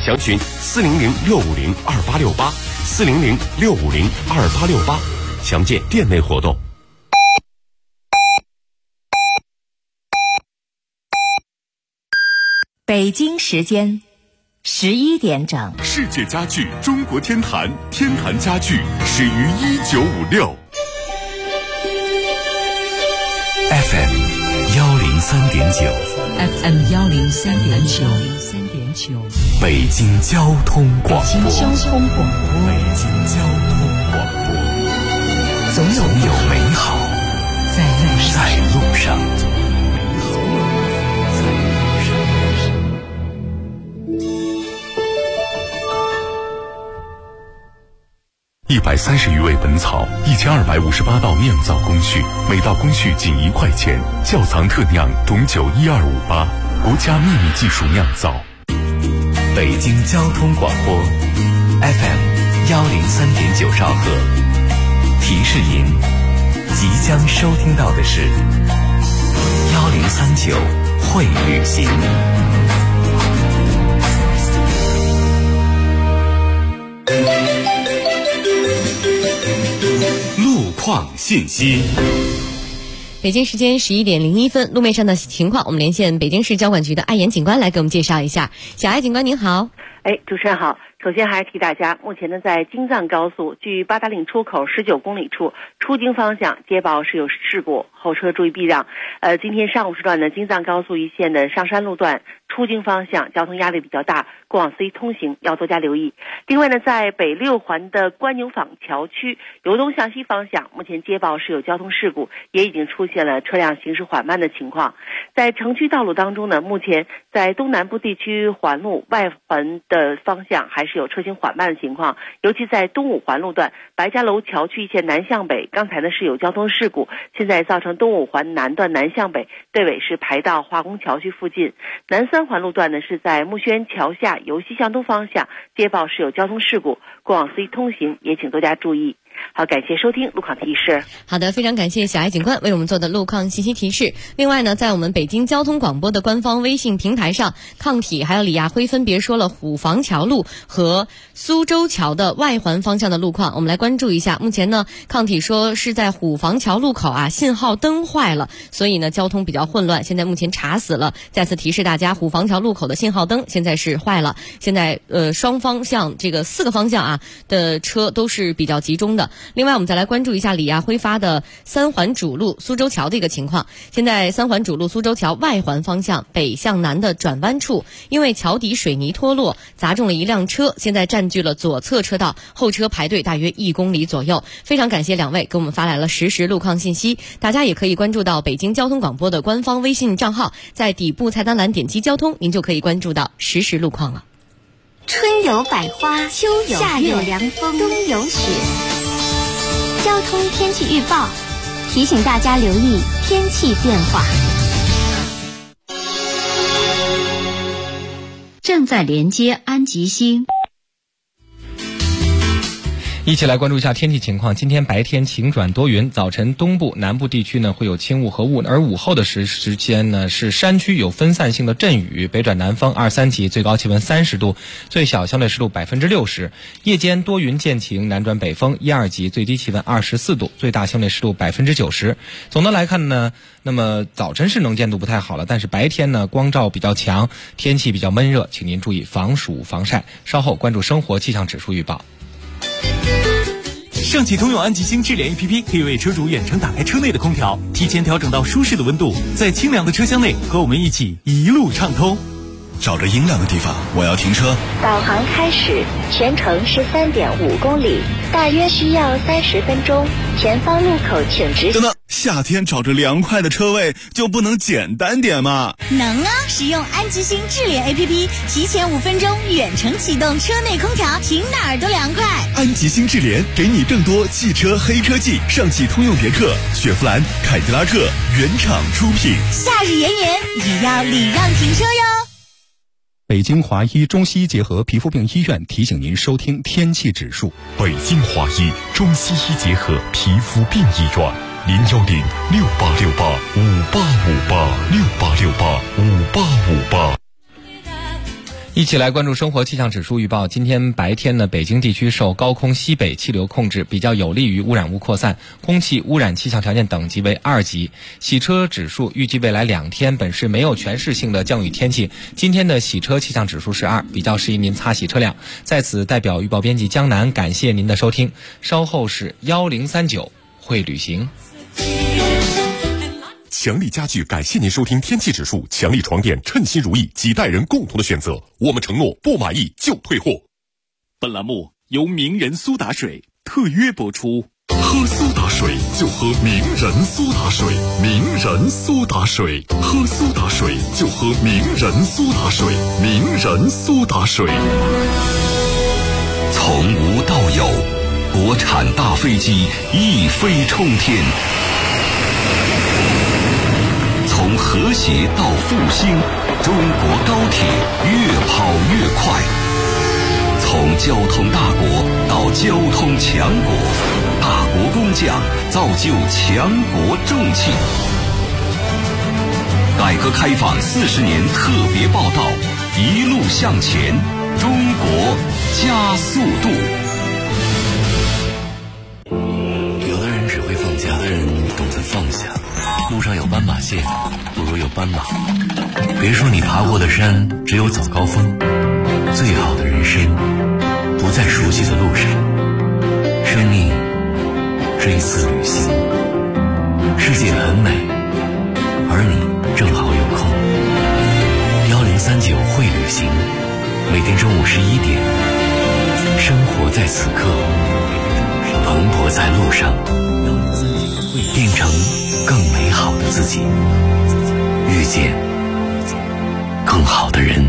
详询400-650-2868，400-650-2868，详见店内活动。 北京时间11点整。 世界家具中国天坛，天坛家具始于1956。 FM 103.9 FM 103.9， 北京交通广播。 北京交通广播， 总有美好在路上。130余味本草，1258道酿造工序，每道工序仅1块钱。窖藏特酿种酒12588，国家秘密技术酿造。北京交通广播 FM 103.9兆赫。提示您，即将收听到的是1039会旅行。路况信息。 北京时间11点01分，路面上的情况，我们连线北京市交管局的艾岩警官来给我们介绍一下。小艾警官您好。 主持人好。首先还是提大家，目前呢在京藏高速距八达岭出口19公里处出京方向接报是有事故，后车注意避让。今天上午时段的京藏高速一线的上山路段出京方向交通压力比较大，过往司机通行要多加留意。另外呢，在北6环的关牛坊桥区由东向西方向，目前接报是有交通事故，也已经出现了车辆行驶缓慢的情况。在城区道路当中呢，目前在东南部地区环路外环的方向还是有车行缓慢的情况，尤其在东5环路段白家楼桥区一线南向北，刚才呢是有交通事故，现在造成东5环南段南向北队尾是排到化工桥区附近。南3环路段呢是在木樨桥下由西向东方向接报是有交通事故，过往司机通行也请多加注意。好，感谢收听路况提示。 好的，非常感谢小艾警官为我们做的路况信息提示。另外呢，在我们北京交通广播的官方微信平台上，抗体还有李亚辉分别说了虎坊桥路和苏州桥的外环方向的路况，我们来关注一下。目前呢，抗体说是在虎坊桥路口信号灯坏了，所以呢交通比较混乱，现在目前查死了。再次提示大家，虎坊桥路口的信号灯现在是坏了，现在双方向这个4个方向的车都是比较集中的。另外我们再来关注一下李亚辉发的3环主路苏州桥的一个情况。现在3环主路苏州桥外环方向北向南的转弯处，因为桥底水泥脱落砸中了一辆车，现在占据了左侧车道，后车排队大约1公里左右。非常感谢两位给我们发来了实时路况信息，大家也可以关注到北京交通广播的官方微信账号，在底部菜单栏点击交通，您就可以关注到实时路况了。 春有百花，秋有夏有凉风，冬有雪。交通天气预报提醒大家留意天气变化。 正在连接安吉星。 一起来关注一下天气情况。今天白天晴转多云，早晨东部南部地区呢会有轻雾和雾，而午后的时间呢是山区有分散性的阵雨，北转南风2、3级，最高气温30度，最小相对湿度60%。夜间多云见晴，南转北风1、2级，最低气温24度，最大相对湿度90%。总的来看呢，那么早晨是能见度不太好了，但是白天呢光照比较强，天气比较闷热，请您注意防暑防晒。稍后关注生活气象指数预报。 上汽通用安吉星智联 APP 可以为车主远程打开车内的空调，提前调整到舒适的温度，在清凉的车厢内和我们一起一路畅通。 找着阴凉的地方，我要停车。 导航开始，全程13.5公里，大约需要30分钟。前方路口请直行。 等等，夏天找着凉快的车位就不能简单点吗？ 能啊！使用安吉星智联 APP， 提前5分钟远程启动车内空调，停哪儿都凉快。 安吉星智联给你更多汽车黑科技，上汽通用别克、雪佛兰、凯迪拉克原厂出品。 夏日炎炎，也要礼让停车哟。 北京华医中西医结合皮肤病医院提醒您收听天气指数。 北京华医中西医结合皮肤病医院，01068685858，68685858。 一起来关注生活气象指数预报。今天白天呢，北京地区受高空西北气流控制，比较有利于污染物扩散，空气污染气象条件等级为2级。洗车指数预计未来2天本市没有全市性的降雨天气。今天的洗车气象指数是2，比较适宜您擦洗车辆。在此代表预报编辑江南感谢您的收听。稍后是1039会旅行。 强力家具感谢您收听天气指数，强力床垫称心如意，几代人共同的选择，我们承诺不满意就退货。 本栏目由名人苏打水特约播出。 喝苏打水就喝名人苏打水，名人苏打水，喝苏打水就喝名人苏打水，名人苏打水。 从无到有，国产大飞机一飞冲天。从和谐到复兴，中国高铁越跑越快。从交通大国到交通强国，大国工匠造就强国重器。改革开放40年特别报道，一路向前，中国加速度。 有的人只会放假，有的人懂得放下。路上有斑马线，不如有斑马。别说你爬过的山只有早高峰，最好的人生不在熟悉的路上。生命是一次旅行，世界很美，而你正好有空。1039会旅行，每天中午11点，生活在此刻，蓬勃在路上，变成更美好的自己，遇见更好的人。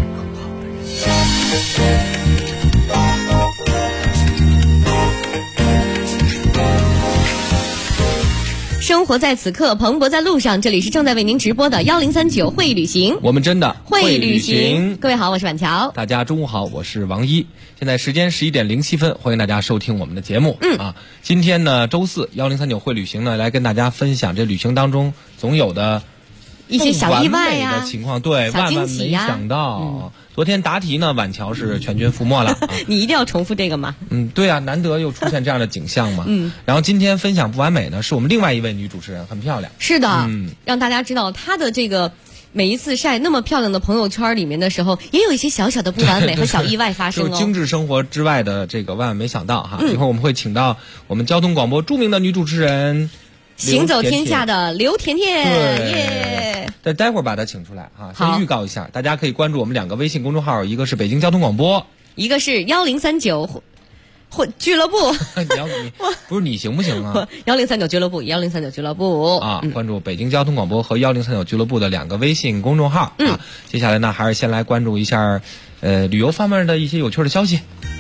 生活在此刻，蓬勃在路上。这里是正在为您直播的1039会旅行， 我们真的会旅行。各位好，我是婉乔。 大家中午好，我是王一。现在时间11点07分，欢迎大家收听我们的节目。今天呢，周四1039会旅行呢，来跟大家分享这旅行当中总有的一些小意外呀的情况。对，万万没想到。昨天答题呢，婉乔是全军覆没了。 你一定要重复这个吗？ 对啊，难得又出现这样的景象嘛。然后今天分享不完美呢，是我们另外一位女主持人，很漂亮。 是的，让大家知道她的这个每一次晒那么漂亮的朋友圈里面的时候，也有一些小小的不完美和小意外发生哦。 就是精致生活之外的这个万万没想到哈。一会儿我们会请到我们交通广播著名的女主持人。 行走天下的刘甜甜， 耶！待会儿把她请出来哈。先预告一下，大家可以关注我们2个微信公众号，一个是北京交通广播， 一个是1039俱乐部。 不是你行不行啊 ？1039俱乐部，1039俱乐部啊！关注北京交通广播和1039俱乐部的2个微信公众号啊。接下来呢，还是先来关注一下旅游方面的一些有趣的消息。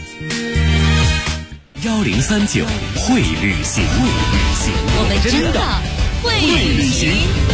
1039会旅行， 我们真的会旅行。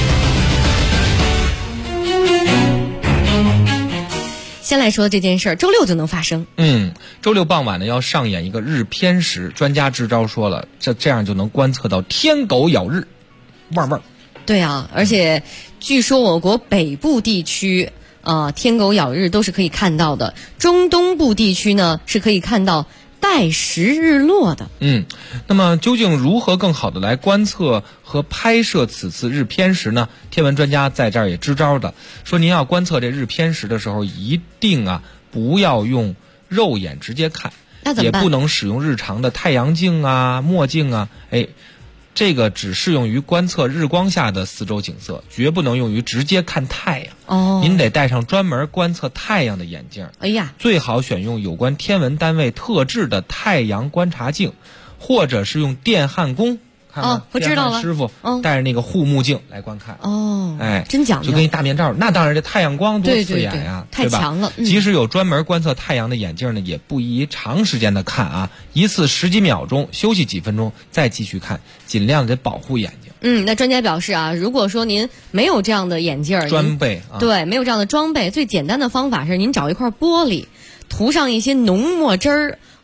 先来说这件事儿，周六就能发生。 周六傍晚呢要上演一个日偏食，专家支招说了，这样就能观测到天狗咬日，汪汪。 对啊，而且据说我国北部地区天狗咬日都是可以看到的，中东部地区呢是可以看到带时日落的。 那么究竟如何更好的来观测和拍摄此次日偏食呢？天文专家在这儿也支招的，说您要观测这日偏食的时候，一定不要用肉眼直接看， 那怎么办？ 也不能使用日常的太阳镜啊、墨镜啊，这个只适用于观测日光下的四周景色，绝不能用于直接看太阳。您得戴上专门观测太阳的眼镜。最好选用有关天文单位特制的太阳观察镜，或者是用电焊工。 我知道了， 师傅带着那个护目镜来观看。 真讲究， 就跟一大面罩。那当然，这太阳光多刺眼呀， 太强了。 即使有专门观测太阳的眼镜呢，也不宜长时间的看啊，一次10几秒钟，休息几分钟，再继续看，尽量得保护眼睛。 那专家表示如果说您没有这样的眼镜装备， 对，没有这样的装备，最简单的方法是您找一块玻璃，涂上一些浓墨汁儿。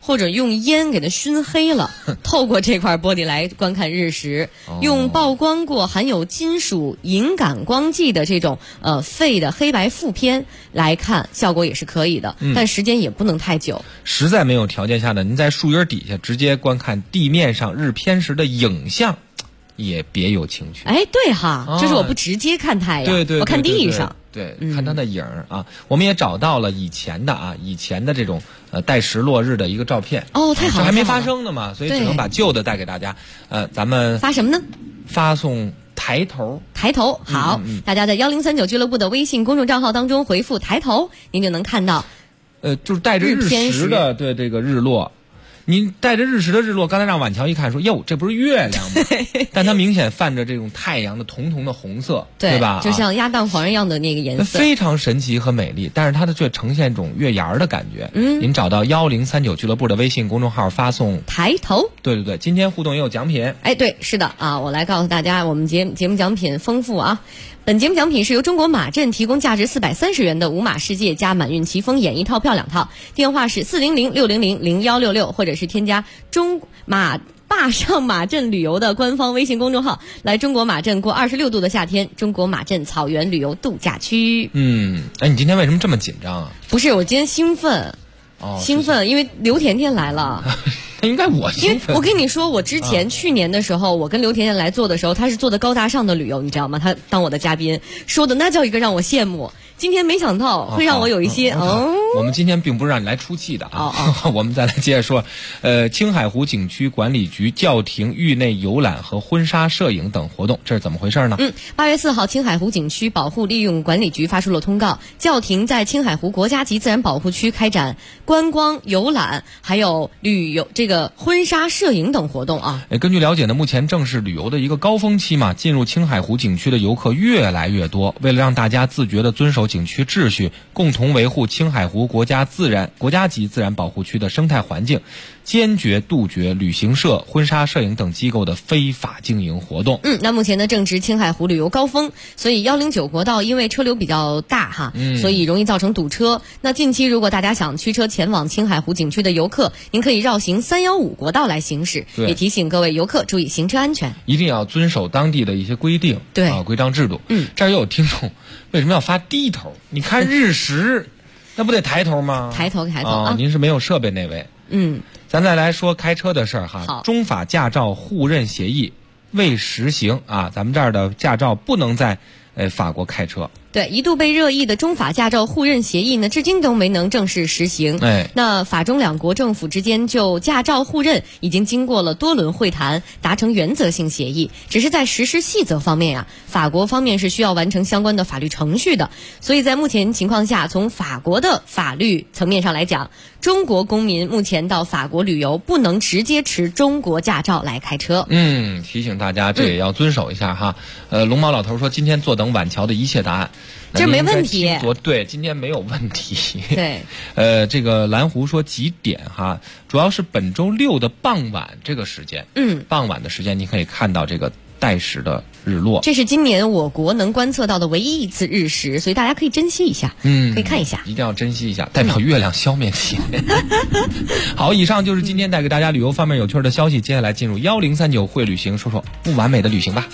或者用烟给它熏黑了，透过这块玻璃来观看日食。用曝光过含有金属银感光剂的这种废的黑白负片来看，效果也是可以的，但时间也不能太久。 实在没有条件下呢，您在树荫底下直接观看地面上日偏食的影像，也别有情趣。 哎，对哈，就是我不直接看太阳， 对， 我看地上。 对，看它的影儿啊，我们也找到了以前的这种带时落日的一个照片。 哦，太好了， 这还没发生呢嘛，所以只能把旧的带给大家。咱们发什么呢？ 发送抬头。 抬头好，大家在1039俱乐部的微信公众账号当中回复抬头，您就能看到。 就是带着日食的，对这个日落。您带着日食的日落，刚才让婉乔一看说：“哟，这不是月亮吗？”但它明显泛着这种太阳的彤彤的红色，对吧？ 就像鸭蛋黄一样的那个颜色， 非常神奇和美丽。但是它的却呈现一种月牙的感觉。您找到1039俱乐部的微信公众号，发送抬头。 对，今天互动也有奖品。 哎，对，是的啊，我来告诉大家，我们节目奖品丰富啊。本节目奖品是由中国马镇提供价值430元的五马世界加满运奇峰演艺套票2套，电话是400-600-0166，或者是添加坝上马镇旅游的官方微信公众号，来中国马镇过26度的夏天，中国马镇草原旅游度假区。 哎，你今天为什么这么紧张啊？ 不是，我今天兴奋，因为刘甜甜来了。 应该我兴奋， 因为我跟你说，我之前去年的时候，我跟刘甜甜来做的时候，她是做的高大上的旅游，你知道吗？她当我的嘉宾，说的那叫一个让我羡慕。今天没想到会让我有一些我们今天并不是让你来出气的啊。我们再来接着说，青海湖景区管理局叫停域内游览和婚纱摄影等活动，这是怎么回事呢 ？8月4号，青海湖景区保护利用管理局发出了通告，叫停在青海湖国家级自然保护区开展观光、游览还有旅游这个婚纱摄影等活动啊。 根据了解呢，目前正是旅游的一个高峰期嘛，进入青海湖景区的游客越来越多。为了让大家自觉地遵守景区秩序，共同维护青海湖国家级自然保护区的生态环境，坚决杜绝旅行社、婚纱摄影等机构的非法经营活动。 那目前呢正值青海湖旅游高峰，所以109国道因为车流比较大哈，所以容易造成堵车。那近期如果大家想驱车前往青海湖景区的游客，您可以绕行315国道来行驶。也提醒各位游客注意行车安全， 一定要遵守当地的一些规定，规章制度。这儿也有听众为什么要发低头？你看日食，那不得抬头吗？ 抬头啊！ 您是没有设备那位。咱再来说开车的事儿哈。中法驾照互认协议未实行啊，咱们这儿的驾照不能在法国开车。 对，一度被热议的中法驾照互认协议呢，至今都没能正式实行。那法中两国政府之间就驾照互认已经经过了多轮会谈，达成原则性协议。只是在实施细则方面法国方面是需要完成相关的法律程序的。所以在目前情况下，从法国的法律层面上来讲，中国公民目前到法国旅游不能直接持中国驾照来开车。 提醒大家这也要遵守一下哈。龙毛老头说今天坐等晚桥的一切答案。 这没问题， 对，今天没有问题。 对， 这个蓝湖说几点哈？主要是本周6的傍晚这个时间，傍晚的时间你可以看到这个带时的日落。 这是今年我国能观测到的唯一一次日食，所以大家可以珍惜一下，可以看一下， 一定要珍惜一下，代表月亮消灭期。好，以上就是今天带给大家旅游方面有趣的消息，接下来进入1039会旅行，说说不完美的旅行吧。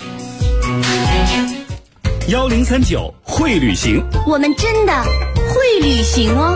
1039会旅行， 我们真的会旅行哦。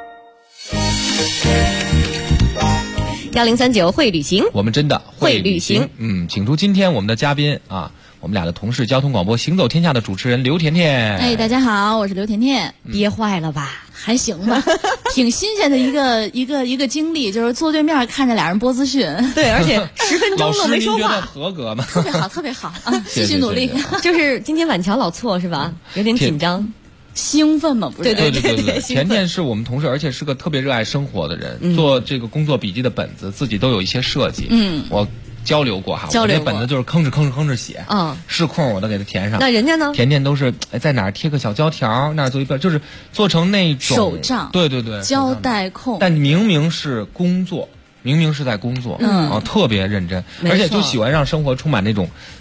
1039会旅行， 我们真的会旅行。请出今天我们的嘉宾啊，我们俩的同事，交通广播行走天下的主持人刘甜甜。 大家好，我是刘甜甜。 憋坏了吧？ 还行吧，挺新鲜的一个经历，就是坐对面看着俩人播资讯， 对，而且10分钟都没说话。 老师您觉得合格吗？ 特别好，特别好啊！继续努力。 就是今天晚桥老错是吧？有点紧张。 兴奋吗？不是， 对。甜甜是我们同事，而且是个特别热爱生活的人，做这个工作笔记的本子自己都有一些设计。我交流过哈，我这本子就是吭哧写，是空我都给它填上。 那人家呢？ 甜甜都是在哪儿贴个小胶条，那儿做一遍，就是做成那种手账。 对， 胶带控。 但明明是工作，明明是在工作，特别认真，而且就喜欢让生活充满那种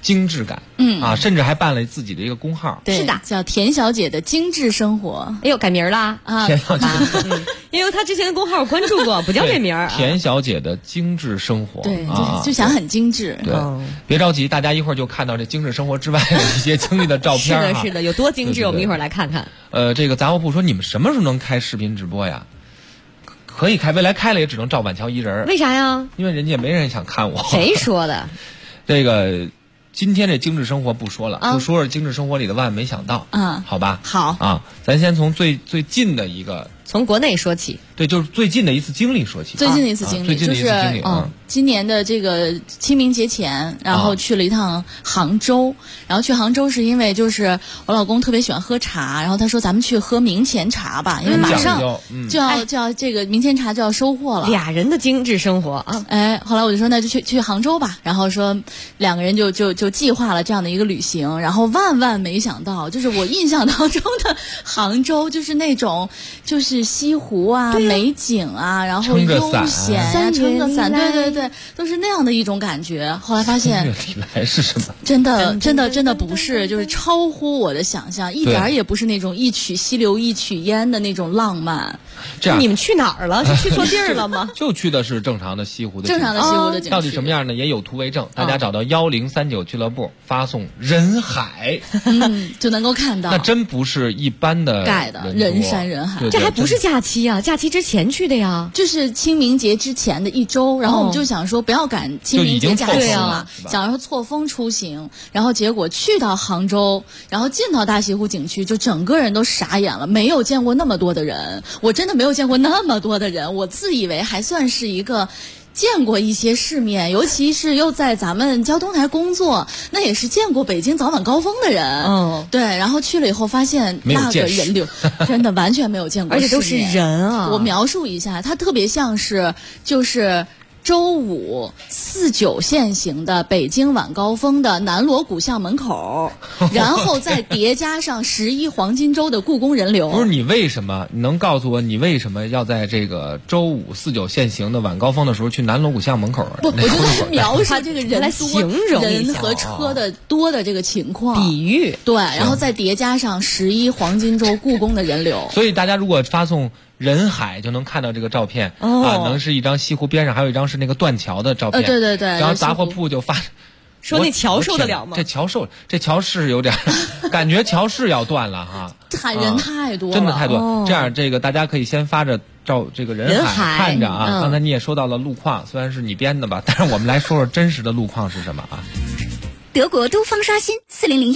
精致感，甚至还办了自己的一个公号， 对， 是的， 叫田小姐的精致生活。 哎呦，改名啦啊！ 田小姐， 因为他之前的公号我关注过，不叫这名儿。 田小姐的精致生活， 对，就想很精致。 对，别着急，大家一会儿就看到这精致生活之外的一些经历的照片。 是的，是的，有多精致，我们一会儿来看看。 这个杂货铺说你们什么时候能开视频直播呀？可以开，未来开了也只能照板桥一人。 为啥呀？ 因为人家也没人想看我。 谁说的？ 这个今天这精致生活不说了，就说说精致生活里的万没想到。好吧。 好啊，咱先从最近的一个， 从国内说起。 对，就是最近的一次经历说起。 最近的一次经历，就是今年的这个清明节前，然后去了一趟杭州。然后去杭州是因为就是我老公特别喜欢喝茶，然后他说咱们去喝明前茶吧，因为马上就要这个明前茶就要收获了。 俩人的精致生活啊！ 哎，后来我就说那就去杭州吧，然后说两个人就计划了这样的一个旅行，然后万没想到，就是我印象当中的杭州就是那种就是西湖啊。美景啊，然后悠闲啊，撑个伞，对，都是那样的一种感觉。后来发现， 月里来是什么？ 真的不是，就是超乎我的想象，一点也不是那种一曲西流一曲烟的那种浪漫。 这样， 你们去哪儿了？是去错地儿了吗？ 就去的是正常的西湖的正常的西湖的景区。 到底什么样呢？也有图为证，大家找到1039俱乐部，发送人海， 就能够看到。 那真不是一般的盖的人山人海， 这还不是假期啊！假期之前去的呀， 就是清明节之前的一周，然后我们就想说不要赶清明节假期了，想说错峰出行，然后结果去到杭州，然后进到大西湖景区，就整个人都傻眼了，没有见过那么多的人，我真的没有见过那么多的人，我自以为还算是一个见过一些世面，尤其是又在咱们交通台工作，那也是见过北京早晚高峰的人。对，然后去了以后发现那个人流真的完全没有见过， 而且都是人啊。 我描述一下，它特别像是就是周五49线型的北京晚高峰的南锣鼓巷门口，然后再叠加上11黄金周的故宫人流。 不是你为什么？你能告诉我你为什么要在这个周五49线型的晚高峰的时候去南锣鼓巷门口？ 不，我就是描述这个人来形容人和车的多的这个情况， 比喻。 对，然后再叠加上11黄金周故宫的人流。 所以大家如果发送人海就能看到这个照片能是一张西湖边上，还有一张是那个断桥的照片。 对， 然后杂货铺就发说那桥受得了吗？ 这桥是有点感觉桥是要断了哈， 人太多了， 真的太多。这样这个大家可以先发着照这个人海看着啊。刚才你也说到了路况，虽然是你编的吧，但是我们来说说真实的路况是什么啊？ 德国都方刷新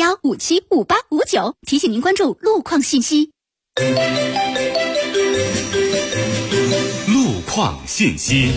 4001575859，提醒您关注路况信息。 路况信息。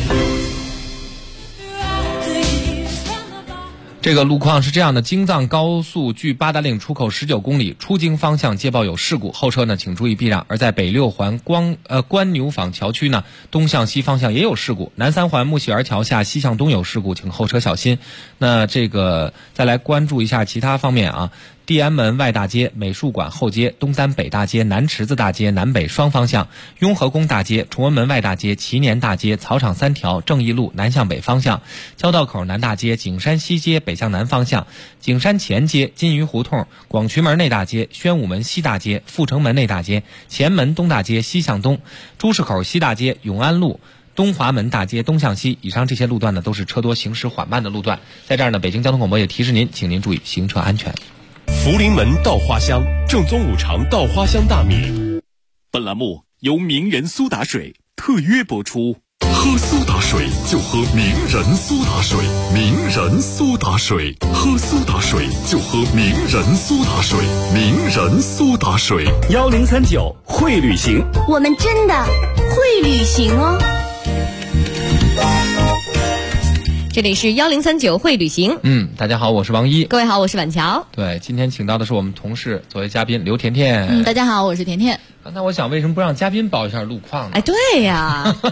这个路况是这样的，京藏高速距八达岭出口19公里，出京方向接报有事故，后车呢请注意避让。而在北六环关牛坊桥区呢，东向西方向也有事故，南三环木樨园桥下西向东有事故，请后车小心。那这个再来关注一下其他方面啊。地安门外大街、美术馆后街、东单北大街、南池子大街南北双方向、雍和宫大街、崇文门外大街、祈年大街、草场3条、正义路南向北方向、交道口南大街、景山西街北向南方向、景山前街、金鱼胡同、广渠门内大街、宣武门西大街、阜成门内大街、前门东大街西向东、朱市口西大街、永安路、东华门大街东向西，以上这些路段呢都是车多行驶缓慢的路段。在这儿呢，北京交通广播也提示您，请您注意行车安全。 福临门稻花香，正宗五常稻花香大米。 本栏目由名人苏打水特约播出。 喝苏打水就喝名人苏打水，名人苏打水，喝苏打水就喝名人苏打水，名人苏打水。 1039会旅行， 我们真的会旅行哦。 这里是1039会旅行。 大家好，我是王一。 各位好，我是婉乔。 对，今天请到的是我们同事作为嘉宾刘甜甜。 大家好，我是甜甜。 那我想为什么不让嘉宾报一下路况呢？ 哎，对呀。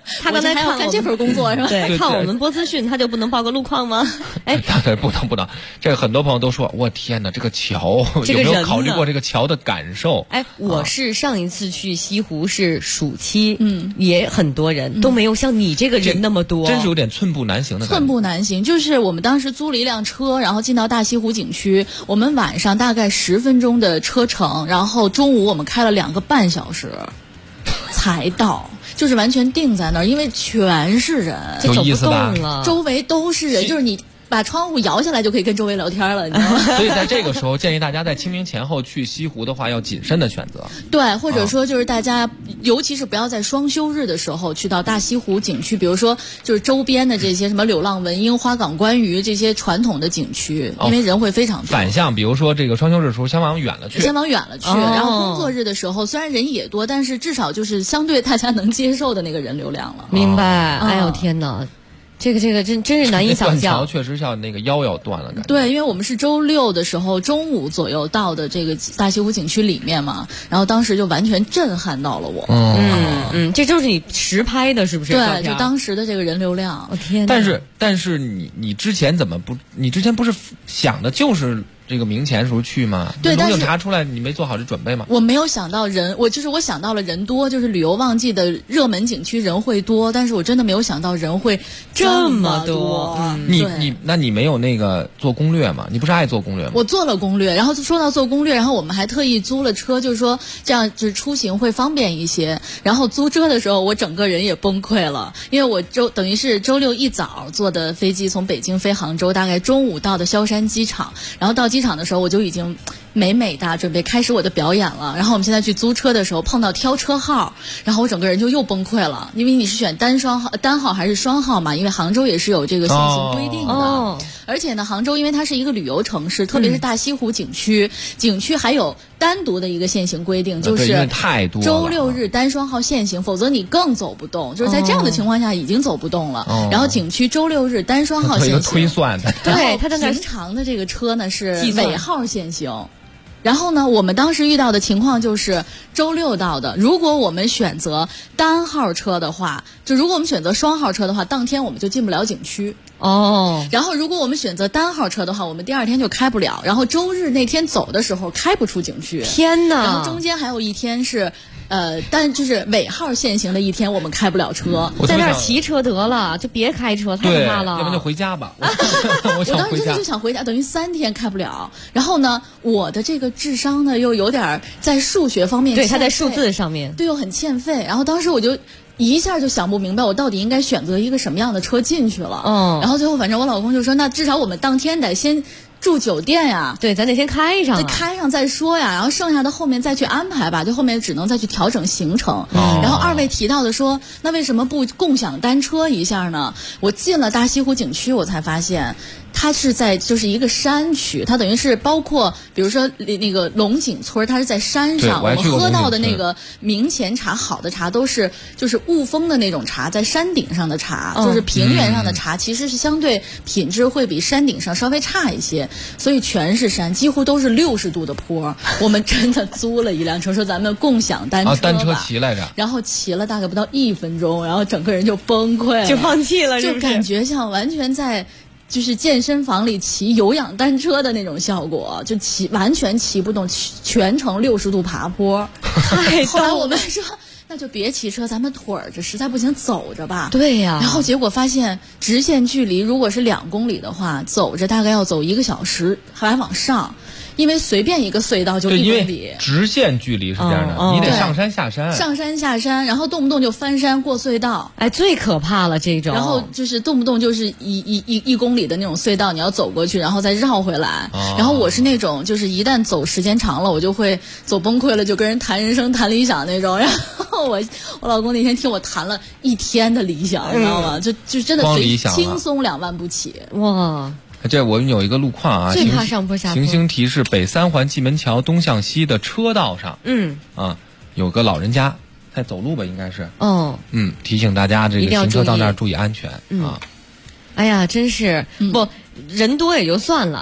他刚才还要干这份工作是吧？ 对，看我们播资讯，他就不能报个路况吗？哎， 对，不能。这个很多朋友都说，我天哪，这个桥有没有考虑过这个桥的感受？ 哎，我是上一次去西湖是暑期，也很多人，都没有像你这个人那么多， 真是有点寸步难行的感觉。 寸步难行，就是我们当时租了一辆车，然后进到大西湖景区，我们晚上大概10分钟的车程，然后中午我们开了2个半小时才到。就是完全定在那儿，因为全是人， 就走不动了， 周围都是人，就是你把窗户摇下来就可以跟周围聊天了，你知道吗？ 所以在这个时候，建议大家在清明前后去西湖的话，要谨慎的选择。 对，或者说就是大家，尤其是不要在双休日的时候去到大西湖景区，比如说就是周边的这些什么柳浪闻莺、花港观鱼这些传统的景区，因为人会非常多。 反向，比如说这个双休日的时候，先往远了去。 然后工作日的时候，虽然人也多，但是至少就是相对大家能接受的那个人流量了。 明白？哎呦天哪！这个真是难以想象。 断桥确实像那个腰要断了感觉。 对，因为我们是周6的时候中午左右到的这个大西湖景区里面嘛，然后当时就完全震撼到了我。 这就是你实拍的是不是？ 对，就当时的这个人流量。 我天哪！ 但是你之前怎么不？你之前不是想的就是这个明前时候去吗？ 对，但是查出来你没做好这准备吗？ 我没有想到我想到了人多，就是旅游旺季的热门景区人会多，但是我真的没有想到人会这么多。 那你没有那个做攻略吗？你不是爱做攻略吗？ 我做了攻略，然后说到做攻略，然后我们还特意租了车，就是说这样就是出行会方便一些。然后租车的时候，我整个人也崩溃了，因为我等于是周6一早坐的飞机从北京飞杭州，大概中午到的萧山机场，然后到机场的时候我就已经美哒准备开始我的表演了。然后我们现在去租车的时候碰到挑车号，然后我整个人就又崩溃了，因为你是选单号还是双号嘛？因为杭州也是有这个限行规定的。而且呢，杭州因为它是一个旅游城市，特别是大西湖景区，景区还有单独的一个限行规定，就是周6日单双号限行，否则你更走不动。就是在这样的情况下已经走不动了。然后景区周6日单双号限行， 推算的。 对，它平常的这个车呢是尾号限行。然后呢，我们当时遇到的情况就是周6到的，如果我们选择单号车的话，就如果我们选择双号车的话，当天我们就进不了景区。然后如果我们选择单号车的话，我们第2天就开不了，然后周日那天走的时候开不出景区。 天哪！ 然后中间还有一天是但就是尾号限行的一天，我们开不了车， 在那儿骑车得了，就别开车，太可怕了。 要不然就回家吧。 我当时真的就想回家，等于3天开不了。然后呢，我的这个智商呢又有点在数学方面， 对，它在数字上面， 对，又很欠费。然后当时我就一下就想不明白，我到底应该选择一个什么样的车进去了。然后最后反正我老公就说，那至少我们当天得先住酒店呀， 对，咱得先开上， 开上再说呀，然后剩下的后面再去安排吧，就后面只能再去调整行程。然后2位提到的说，那为什么不共享单车一下呢？我进了大西湖景区，我才发现它是在就是一个山区，它等于是包括比如说那个龙井村，它是在山上。我们喝到的那个明前茶好的茶都是就是雾峰的那种茶，在山顶上的茶，就是平原上的茶其实是相对品质会比山顶上稍微差一些，所以全是山，几乎都是60度的坡。我们真的租了一辆车，说咱们共享单车吧， 单车骑来着， 然后骑了大概不到1分钟，然后整个人就崩溃了， 就放弃了， 就感觉像完全在就是健身房里骑有氧单车的那种效果，就完全骑不动，全程60度爬坡。后来我们说那就别骑车，咱们腿儿这实在不行走着吧。 对呀。 然后结果发现直线距离如果是2公里的话，走着大概要走1个小时，还往上。因为随便一个隧道就1公里， 直线距离是这样的，你得上山下山， 上山下山，然后动不动就翻山过隧道， 哎，最可怕了这种。 然后就是动不动就是一公里的那种隧道，你要走过去，然后再绕回来。然后我是那种就是一旦走时间长了，我就会走崩溃了，就跟人谈人生谈理想那种。然后我老公那天听我谈了1天的理想，你知道吗？就真的轻松2万步起， 哇！ 这我们有一个路况啊， 最怕上坡下坡。 行星提示：北3环蓟门桥东向西的车道上，有个老人家在走路吧，应该是。提醒大家这个行车到那儿注意安全啊。 哎呀，真是不人多也就算了。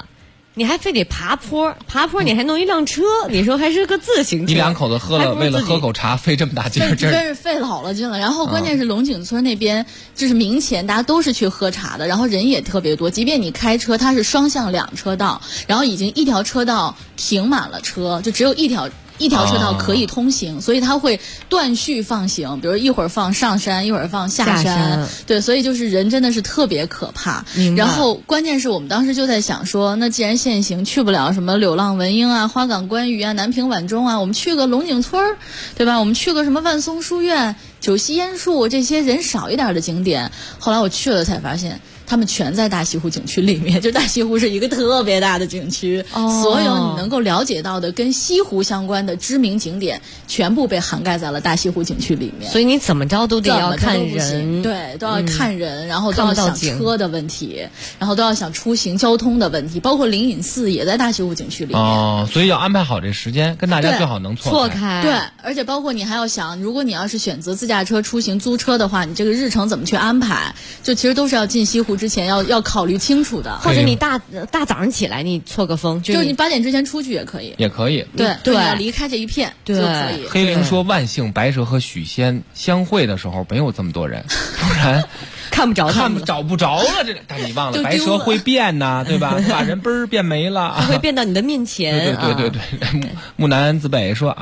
你还非得爬坡，你还弄一辆车，你说还是个自行车。 你两口子为了喝口茶费这么大劲儿， 真是费老了劲了。然后关键是龙井村那边就是明前大家都是去喝茶的，然后人也特别多。即便你开车，它是双向2车道，然后已经一条车道停满了车，就只有一条车道可以通行，所以它会断续放行，比如一会儿放上山，一会儿放下山，对，所以就是人真的是特别可怕。然后关键是我们当时就在想说，那既然限行去不了什么柳浪闻莺啊、花港观鱼啊、南屏晚钟啊，我们去个龙井村，对吧？我们去个什么万松书院、九溪烟树这些人少一点的景点。后来我去了才发现，他们全在大西湖景区里面，就大西湖是一个特别大的景区，所有你能够了解到的跟西湖相关的知名景点全部被涵盖在了大西湖景区里面。 所以你怎么着都得要看人， 对，都要看人，然后都要想车的问题，然后都要想出行交通的问题，包括灵隐寺也在大西湖景区里面。 所以要安排好这时间，跟大家最好能错开。 对，而且包括你还要想，如果你要是选择自驾车出行租车的话，你这个日程怎么去安排，就其实都是要进西湖之前要考虑清楚的。 或者你大早上起来你错个峰， 就是你8点之前出去也可以。 对， 你要离开这一片就可以。 黑灵说万幸白蛇和许仙相会的时候没有这么多人，不然看不着找不着了。但你忘了白蛇会变呐，对吧？把人嘣儿变没了， 会变到你的面前。 对。木南子北说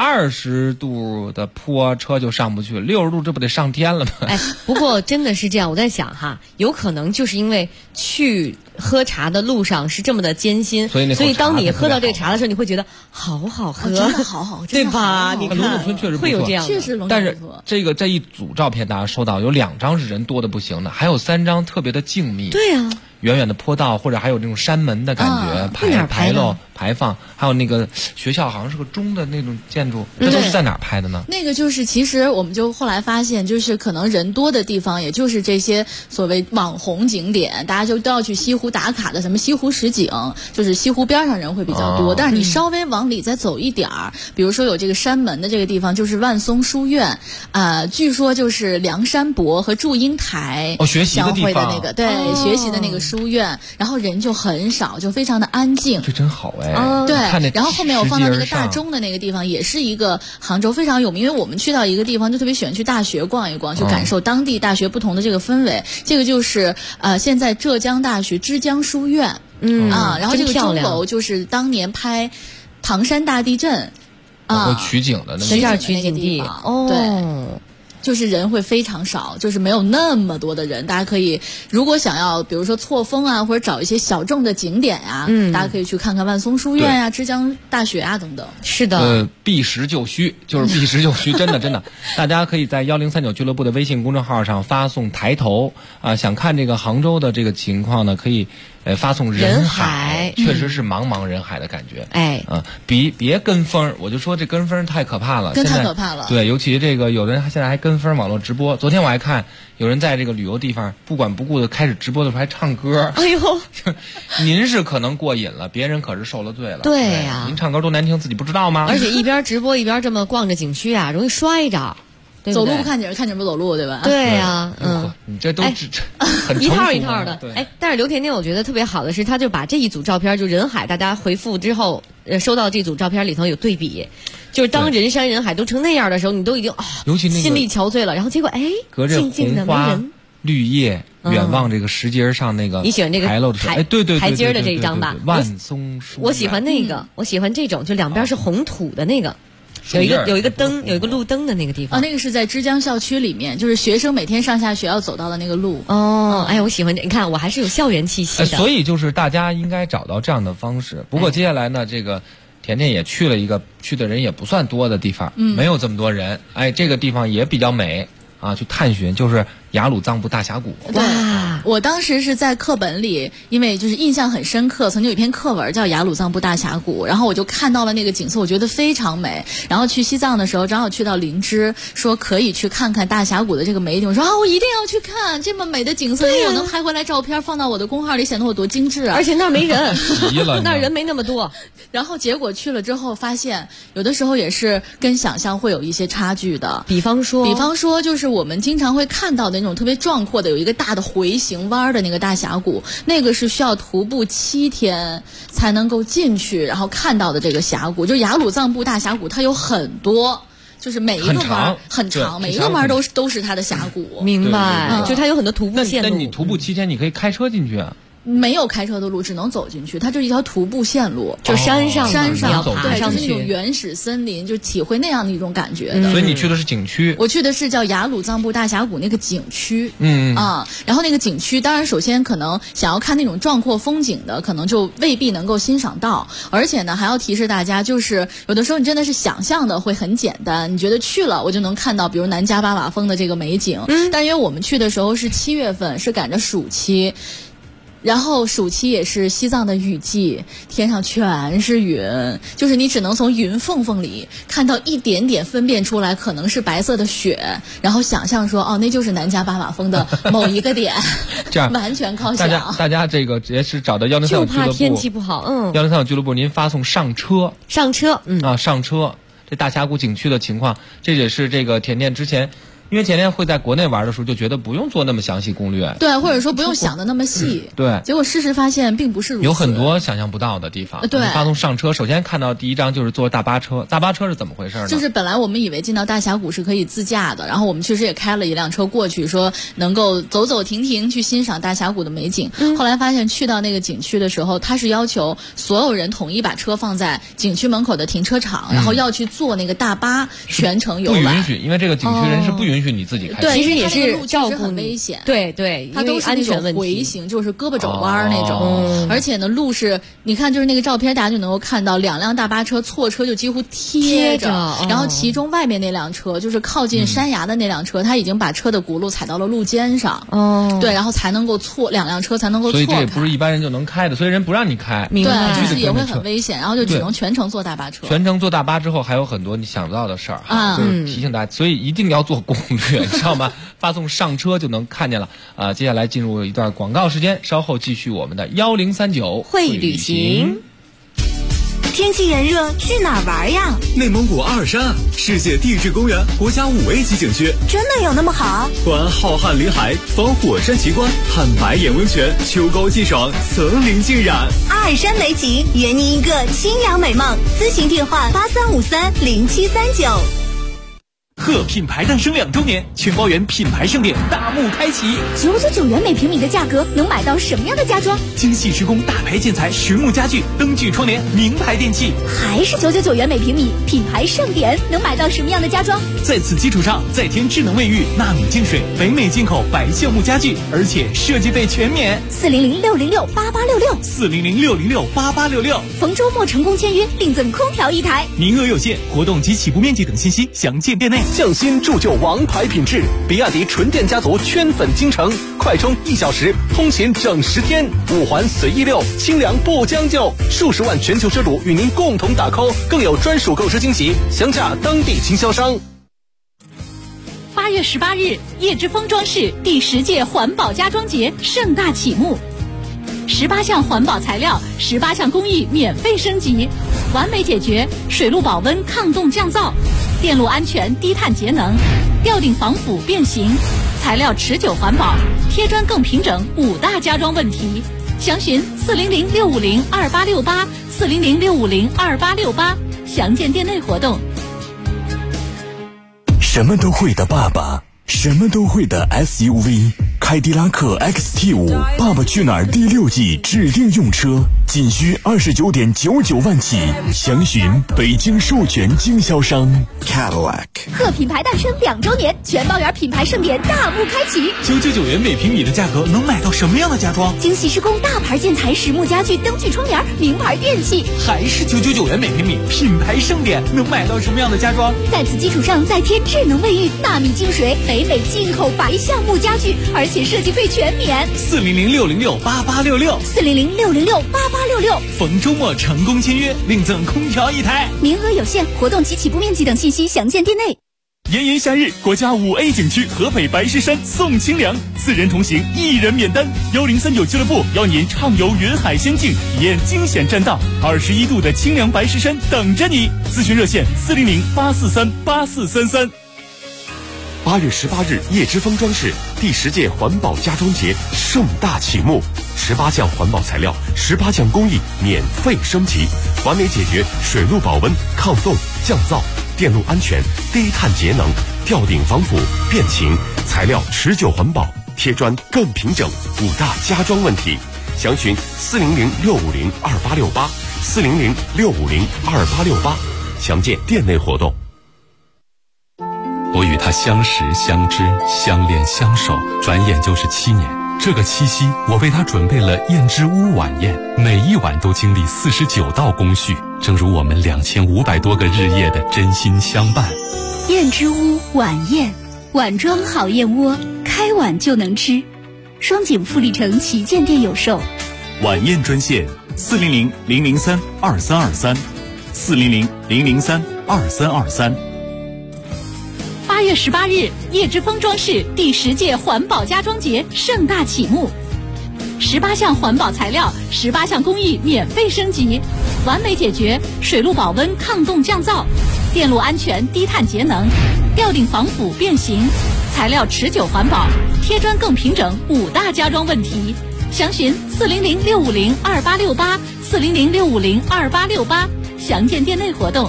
20度的坡车就上不去，60度这不得上天了吗？ 不过真的是这样，我在想哈，有可能就是因为去喝茶的路上是这么的艰辛，所以当你喝到这个茶的时候，你会觉得好好喝， 真的好好， 对吧？你看龙井村确实不错， 会有这样的， 确实龙井村。 但是这一组照片大家收到，有2张是人多的不行的，还有3张特别的静谧。 对啊。 远远的坡道，或者还有这种山门的感觉，排放，还有那个学校好像是个钟的那种建筑，这都是在哪儿拍的呢？ 那个就是其实我们就后来发现，就是可能人多的地方，也就是这些所谓网红景点，大家就都要去西湖打卡的，什么西湖十景，就是西湖边上人会比较多。但是你稍微往里再走一点儿，比如说有这个山门的这个地方，就是万松书院，据说就是梁山伯和祝英台学习的地方， 相会的那个，对，学习的那个书院，然后人就很少，就非常的安静。 这真好对，然后后面我放到那个大钟的那个地方，也是一个杭州非常有名，因为我们去到一个地方就特别喜欢去大学逛一逛，去感受当地大学不同的这个氛围。这个就是现在浙江大学之江书院，然后这个钟楼就是当年拍唐山大地震取景的那个取景地对。就是人会非常少，就是没有那么多的人，大家可以如果想要比如说错峰啊，或者找一些小众的景点啊，大家可以去看看万松书院啊、之江大学啊等等。 是的， 避实就虚，就是避实就虚，真的，大家可以在1039俱乐部的微信公众号上发送抬头想看这个杭州的这个情况呢，可以发送人海，确实是茫茫人海的感觉。别跟风，我就说这跟风太可怕了， 太可怕了。 对，尤其这个有人现在还跟风网络直播。昨天我还看有人在这个旅游地方不管不顾的开始直播的时候还唱歌。 哎呦， 您是可能过瘾了，别人可是受了罪了。 对呀， 您唱歌多难听，自己不知道吗？ 而且一边直播一边这么逛着景区容易摔着。 走路不看景，看景不走路，对吧？ 对呀， 你这都很一套一套的。但是刘甜甜我觉得特别好的是，他就把这一组照片，就人海，大家回复之后，收到这组照片里头有对比，就是当人山人海都成那样的时候，你都已经尤其那个心力憔悴了，然后结果静静的没人， 绿叶远望这个石阶上那个， 你喜欢这个台阶的这一张吧？ 万松书院， 我喜欢那个，我喜欢这种，就两边是红土的那个。有一个灯，有一个路灯的那个地方。 那个是在之江校区里面，就是学生每天上下学要走到的那个路。 我喜欢这，你看我还是有校园气息的。 所以就是大家应该找到这样的方式。不过接下来呢，这个甜甜也去了一个去的人也不算多的地方，没有这么多人。这个地方也比较美去探寻，就是雅鲁藏布大峡谷。 哇！我当时是在课本里，因为就是印象很深刻，曾经有一篇课文叫《雅鲁藏布大峡谷》，然后我就看到了那个景色，我觉得非常美。然后去西藏的时候，正好去到林芝，说可以去看看大峡谷的这个美景。我说我一定要去看这么美的景色，因为我能拍回来照片放到我的公号里，显得我多精致啊！ 而且那儿没人，那儿人没那么多。 然后结果去了之后，发现有的时候也是跟想象会有一些差距的。 比方说， 就是我们经常会看到的那种特别壮阔的，有一个大的回形弯的那个大峡谷，那个是需要徒步7天才能够进去，然后看到的这个峡谷。就雅鲁藏布大峡谷，它有很多。就是每一个弯很长，每一个弯都是它的峡谷。 明白，就它有很多徒步线路。 那你徒步7天，你可以开车进去啊？ 没有开车的路，只能走进去。它就是一条徒步线路， 就山上对，就是那种原始森林，就体会那样的一种感觉的。 所以你去的是景区？ 我去的是叫雅鲁藏布大峡谷那个景区。然后那个景区，当然首先可能想要看那种壮阔风景的，可能就未必能够欣赏到。而且呢，还要提示大家，就是有的时候你真的是想象的会很简单，你觉得去了我就能看到，比如南迦巴瓦峰的这个美景。但因为我们去的时候是7月份，是赶着暑期。然后暑期也是西藏的雨季，天上全是云，就是你只能从云缝缝里看到一点点，分辨出来可能是白色的雪，然后想象说那就是南迦巴瓦峰的某一个点， 这样完全靠想。 大家这个直接是找到103俱乐部， 就怕天气不好 ，103俱乐部您发送上车， 上车这大峡谷景区的情况，这也是这个甜甜之前。因为前天会在国内玩的时候就觉得不用做那么详细攻略， 对，或者说不用想的那么细， 对。 结果事实发现并不是如此， 有很多想象不到的地方。 对， 发送上车，首先看到第一张就是坐大巴车，大巴车是怎么回事呢？ 就是本来我们以为进到大峡谷是可以自驾的，然后我们确实也开了一辆车过去，说能够走走停停去欣赏大峡谷的美景。后来发现去到那个景区的时候，他是要求所有人统一把车放在景区门口的停车场，然后要去坐那个大巴全程游览。 不允许，因为这个景区人是不允许你自己开车。 对。 其实也是照顾很危险， 对， 它都是那种回形，就是胳膊肘弯那种，而且呢，路是你看，就是那个照片，大家就能够看到2辆大巴车错车就几乎贴着，然后其中外面那辆车就是靠近山崖的那辆车，它已经把车的轱辘踩到了路肩上，对，然后才能够2辆车才能够错开， 所以这也不是一般人就能开的，所以人不让你开， 对，就是也会很危险，然后就只能全程坐大巴车。 全程坐大巴之后还有很多你想不到的事儿就是提醒大家，所以一定要做攻略，你知道吗？发送上车就能看见了。接下来进入一段广告时间，稍后继续我们的1039 会旅行。 天气炎热，去哪儿玩呀？ 内蒙古阿尔山，世界地质公园国家5A 级景区， 真的有那么好？ 观浩瀚林海，访火山奇观，看白眼温泉，秋高气爽，层林尽染。 阿尔山美景，圆您一个清凉美梦。咨询电话83530739。 贺品牌诞生2周年，全包园品牌盛典大幕开启 ，999元每平米的价格能买到什么样的家装？ 精细施工大牌建材、实木家具、灯具窗帘、名牌电器， 还是999元每平米，品牌盛典能买到什么样的家装？ 在此基础上再添智能卫浴、纳米净水、北美进口白橡木家具，而且设计费全免。 400-606-8866，400-606-8866。逢周末成功签约，另赠空调1台， 名额有限，活动及起步面积等信息详见店内。 匠心铸就王牌品质，比亚迪纯电家族圈粉京城，快充1小时，通勤整10天，5环随意溜，清凉不将就，数十万全球车主与您共同打 call， 更有专属购车惊喜，详洽当地经销商。 8月18日，叶之峰装饰第10届环保家装节盛大启幕，18项环保材料，18项工艺免费升级，完美解决水路保温、抗冻降噪。电路安全、低碳节能，吊顶防腐变形，材料持久环保，贴砖更平整，5大家装问题。详询400-650-2868，400-650-2868，详见店内活动。 什么都会的爸爸，什么都会的 SUV， 凯迪拉克 XT5 爸爸去哪儿第6季指定用车，仅需29.99万起，详询北京授权经销商 Cadillac。 贺品牌诞生2周年，全包园品牌盛典大幕开启 ，999元每平米的价格能买到什么样的家装？ 精细施工大牌建材、实木家具、灯具窗帘、名牌电器， 还是999元每平米，品牌盛典能买到什么样的家装？ 在此基础上再添智能卫浴、纳米净水、北美进口白橡木家具，而且设计费全免。 400-606-8866，400-606-8866，逢周末成功签约，另赠空调1台， 名额有限，活动及起步面积等信息详见店内。 炎炎夏日，国家5A 景区合肥白石山送清凉，4人同行1人免单。1039俱乐部邀您畅游云海仙境，体验惊险栈道，21度的清凉白石山等着你。咨询热线400-843-8433。 8月18日，叶之峰装饰第10届环保家装节盛大启幕，18项环保材料、18项工艺免费升级，完美解决水路保温、抗冻、降噪、电路安全、低碳节能、吊顶防腐、变形、材料持久环保、贴砖更平整5大家装问题。详询400-650-2868，400-650-2868，详见店内活动。 我与他相识、相知、相恋、相守，转眼就是7年。这个七夕，我为他准备了燕之屋晚宴，每一晚都经历49道工序，正如我们2500多个日夜的真心相伴。 燕之屋晚宴，碗装好燕窝，开碗就能吃。双井富力城旗舰店有售。 晚宴专线400-003-2323，400-003-2323。 8月18日，叶之峰装饰第10届环保家装节盛大启幕，18项环保材料、18项工艺免费升级，完美解决水路保温、抗冻、降噪、电路安全、低碳节能、吊顶防腐、变形、材料持久环保、贴砖更平整5大家装问题。详询400-650-2868，400-650-2868，详见店内活动。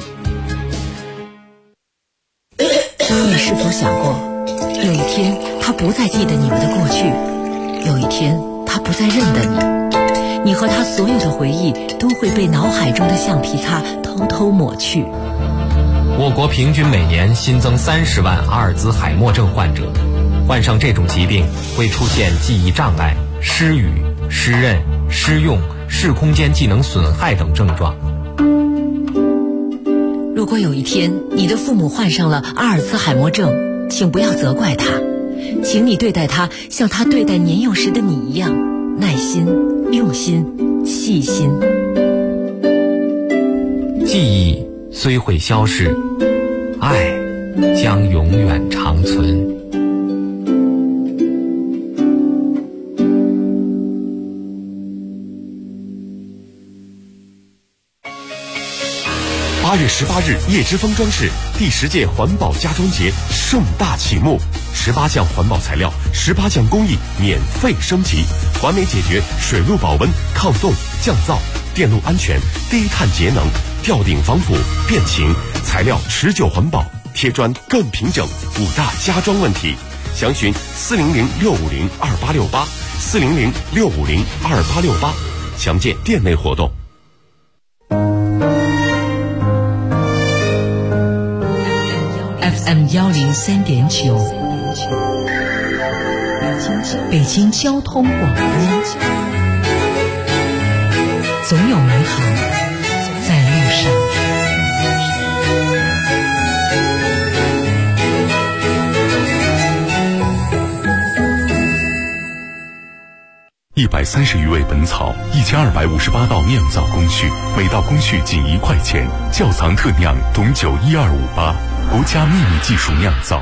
你是否想过，有一天他不再记得你们的过去，有一天他不再认得你，你和他所有的回忆都会被脑海中的橡皮擦偷偷抹去。 我国平均每年新增30万阿尔兹海默症患者，患上这种疾病会出现记忆障碍、失语、失认、失用、视空间技能损害等症状。 如果有一天你的父母患上了阿尔兹海默症，请不要责怪他，请你对待他像他对待年幼时的你一样，耐心、用心、细心。 记忆虽会消逝，爱将永远长存。 8月18日，叶之峰装饰第10届环保家装节盛大启幕，18项环保材料、18项工艺免费升级，完美解决水路保温、抗冻、降噪、电路安全、低碳节能、吊顶防腐、变形、材料持久环保、贴砖更平整5大家装问题。详询400-650-2868，400-650-2868，详见店内活动。 FM 103.9，北京交通广播，总有美好在路上。 130余味本草，1258道酿造工序，每道工序仅1块钱。窖藏特酿董酒12588，国家秘密技术酿造。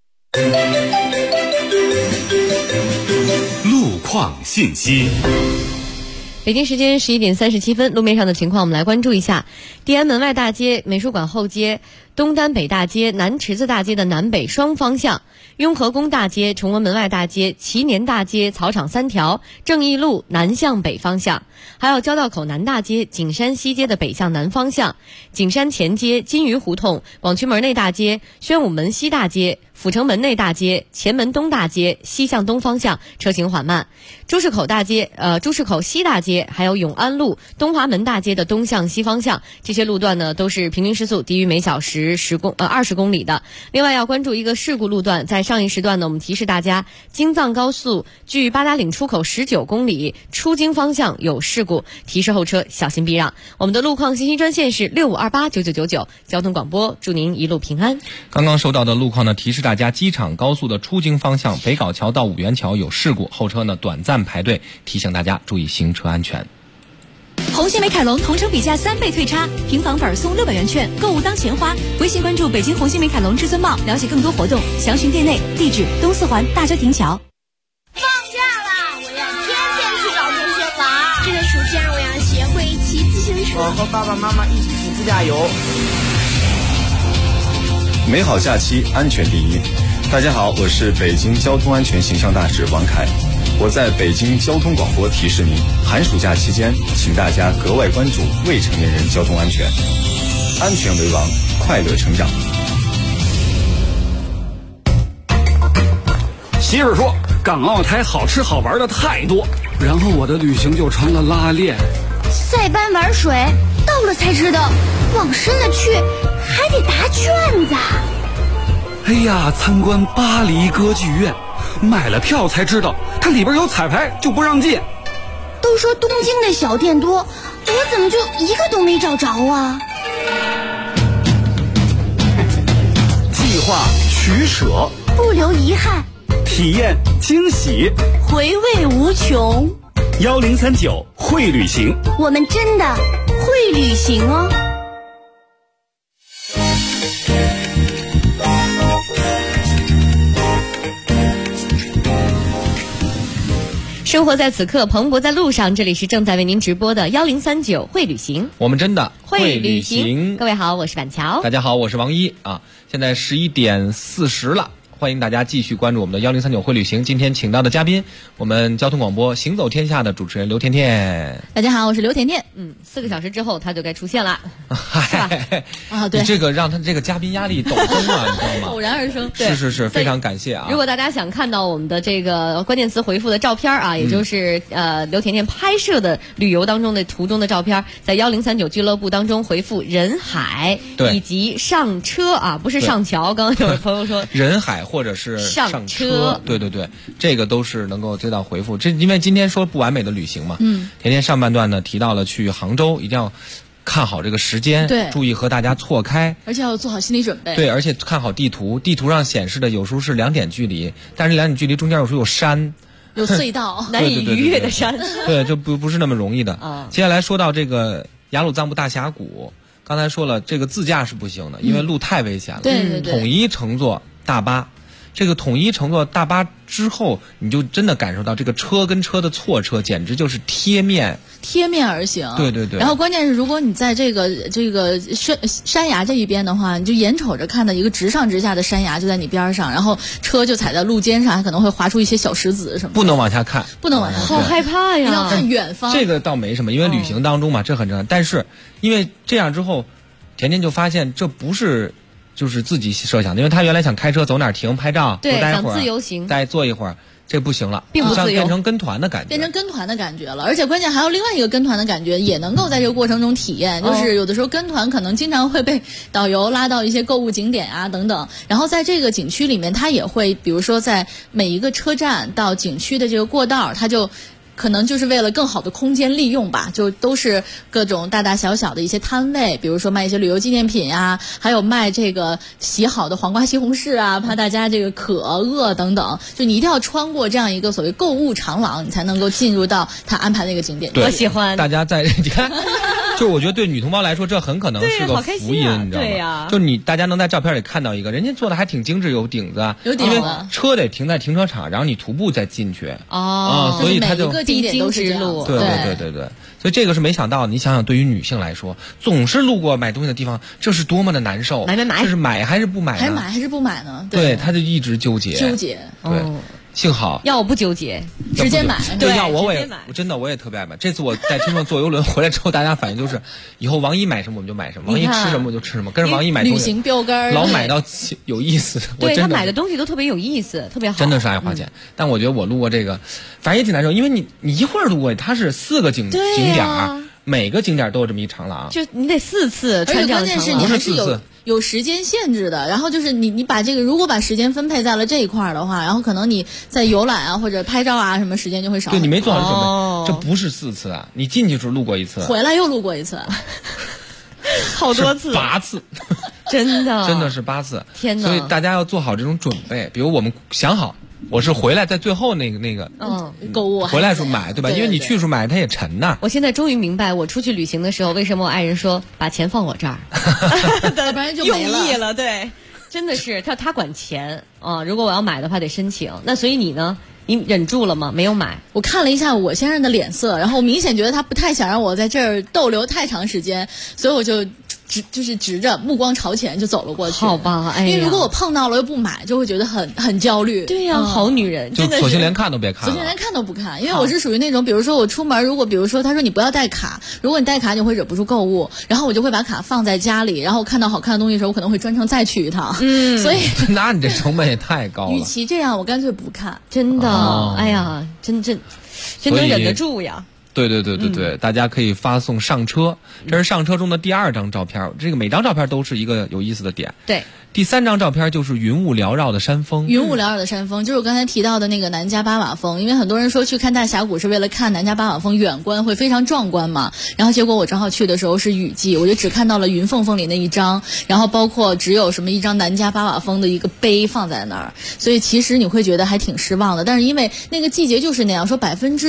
路况信息。 北京时间11点37分，路面上的情况我们来关注一下。地安门外大街、美术馆后街、东单北大街、南池子大街的南北双方向，雍和宫大街、崇文门外大街、祈年大街、草场3条、正义路南向北方向，还有交道口南大街、景山西街的北向南方向，景山前街、金鱼胡同、广渠门内大街、宣武门西大街、阜成门内大街、前门东大街西向东方向车行缓慢，朱市口大街、朱市口西大街，还有永安路、东华门大街的东向西方向，这些路段呢都是平均时速低于每小时20公里的。另外要关注一个事故路段，在上一时段呢，我们提示大家，京藏高速距八达岭出口19公里出京方向有事故，提示后车小心避让。我们的路况信息专线是65289999，交通广播，祝您一路平安。 刚刚收到的路况呢，提示大家机场高速的出京方向北碞桥到五元桥有事故，后车呢短暂排队，提醒大家注意行车安全。 红星美凯龙同城比价3倍退差，平房本送600元券，购物当钱花。微信关注北京红星美凯龙至尊茂，了解更多活动，详询店内。地址：东四环大郊亭桥。 放假了，我要天天去找同学玩。这个暑假我要学会骑自行车。 我和爸爸妈妈一起去自驾游。 美好假期，安全第一。 大家好，我是北京交通安全形象大使王凯。我在北京交通广播提示您，寒暑假期间，请大家格外关注未成年人交通安全，安全为王，快乐成长。 媳妇说，港澳台好吃好玩的太多，然后我的旅行就成了拉练。 塞班玩水，到了才知道，往深了去还得答卷子。 哎呀，参观巴黎歌剧院，买了票才知道，它里边有彩排就不让进。 都说东京的小店多，我怎么就一个都没找着啊？ 计划取舍， 不留遗憾， 体验惊喜， 回味无穷。 1039会旅行， 我们真的会旅行哦。 生活在此刻，蓬勃在路上。这里是正在为您直播的1039会旅行， 我们真的会旅行。各位好，我是板桥。 大家好，我是王一啊。现在11点40了。欢迎大家继续关注我们的1039会旅行。今天请到的嘉宾，我们交通广播行走天下的主持人刘甜甜。 大家好，我是刘甜甜。 4个小时之后他就该出现了， 是吧？ 啊，对， 你这个让他这个嘉宾压力陡升啊，你知道吗？ 偶然而生， 是，非常感谢啊！ 如果大家想看到我们的这个关键词回复的照片啊，也就是刘甜甜拍摄的旅游当中的途中的照片，在1039俱乐部当中回复人海以及上车啊，不是上桥。刚刚有位朋友说人海。或者是上车，对，这个都是能够接到回复。这因为今天说不完美的旅行嘛，甜甜上半段呢提到了去杭州，一定要看好这个时间， 对， 注意和大家错开， 而且要做好心理准备。 对，而且看好地图，地图上显示的有时候是2点距离，但是2点距离中间有时候有山。 有隧道， 难以逾越的山， 对，就不是那么容易的。接下来说到这个雅鲁藏布大峡谷，刚才说了，这个自驾是不行的，因为路太危险了。 对， 统一乘坐大巴。这个统一乘坐大巴之后，你就真的感受到这个车跟车的错车简直就是贴面而行。 对。 然后关键是，如果你在这个山崖这一边的话，你就眼瞅着看到一个直上直下的山崖就在你边上，然后车就踩在路肩上，还可能会划出一些小石子什么的。 不能往下看， 好害怕呀！ 要看远方。 这个倒没什么，因为旅行当中嘛，这很正常。但是因为这样之后，甜甜就发现这不是。就是自己设想的，因为他原来想开车走哪儿停拍照， 对， 多待会儿， 想自由行， 再坐一会儿，这不行了， 并不自由， 变成跟团的感觉， 变成跟团的感觉了。而且关键还有另外一个跟团的感觉，也能够在这个过程中体验。就是有的时候跟团可能经常会被导游拉到一些购物景点啊等等，然后在这个景区里面，他也会比如说在每一个车站到景区的这个过道，他就。可能就是为了更好的空间利用吧，就都是各种大大小小的一些摊位，比如说卖一些旅游纪念品啊，还有卖这个洗好的黄瓜西红柿啊，怕大家这个渴饿等等，就你一定要穿过这样一个所谓购物长廊，你才能够进入到他安排的一个景点。 我喜欢大家在你看，就我觉得对女同胞来说，这很可能是个福音，你知道吗？ 对呀， 就大家能在照片里看到一个人家做的还挺精致，有顶子啊， 有顶子， 因为车得停在停车场，然后你徒步再进去所以他就。 地点都是这样， 对，所以这个是没想到。你想想，对于女性来说，总是路过买东西的地方，这是多么的难受。 买， 这是买还是不买呢？ 还是不买呢？ 对，他就一直纠结。对，幸好要我不纠结， 直接买。 对，要我也真的我也特别爱买。这次我在听众坐游轮回来之后，大家反应就是，以后王一买什么我们就买什么，王一吃什么我就吃什么，跟着王一买东西。 旅行标杆老买到有意思。 对，他买的东西都特别有意思，特别好。 真的是爱花钱，但我觉得我路过这个，反正也挺难受，因为你一会儿路过，它是4个景点，每个景点都有这么一长廊， 就你得4次穿这样的长廊。 而且关键是你还是有时间限制的，然后就是你把这个如果把时间分配在了这一块的话，然后可能你在游览啊或者拍照啊什么时间就会少。 对，你没做好准备，这不是4次啊，你进去时候路过1次， 回来又路过1次， 好多次 ，8次， 真的是8次， 天哪！ 所以大家要做好这种准备，比如我们想好。我是回来在最后那个购物回来时候买，对吧？因为你去时候买它也沉呐。 我现在终于明白，我出去旅行的时候，为什么我爱人说把钱放我这儿， 要不然就没了。用意了，对，真的是他管钱啊。如果我要买的话得申请，那所以你呢？你忍住了吗？没有买。 我看了一下我先生的脸色，然后我明显觉得他不太想让我在这儿逗留太长时间，所以我就直着目光朝前就走了过去。 好吧，哎呀， 因为如果我碰到了又不买，就会觉得很焦虑。 对呀，好女人， 就索性连看都别看了， 索性连看都不看。因为我是属于那种，比如说我出门，如果比如说他说你不要带卡，如果你带卡你会忍不住购物，然后我就会把卡放在家里，然后看到好看的东西的时候，我可能会专程再去一趟。所以那你这成本也太高了。 与其这样，我干脆不看。 真的，哎呀，真能忍得住呀。 对，大家可以发送上车，这是上车中的第2张照片。这个每张照片都是一个有意思的点。 对， 第3张照片就是云雾缭绕的山峰。 云雾缭绕的山峰，就是我刚才提到的那个南迦巴瓦峰。因为很多人说去看大峡谷是为了看南迦巴瓦峰远观会非常壮观嘛，然后结果我正好去的时候是雨季，我就只看到了云缝缝里那一张，然后包括只有什么一张南迦巴瓦峰的一个碑放在那儿，所以其实你会觉得还挺失望的。但是因为那个季节就是那样，说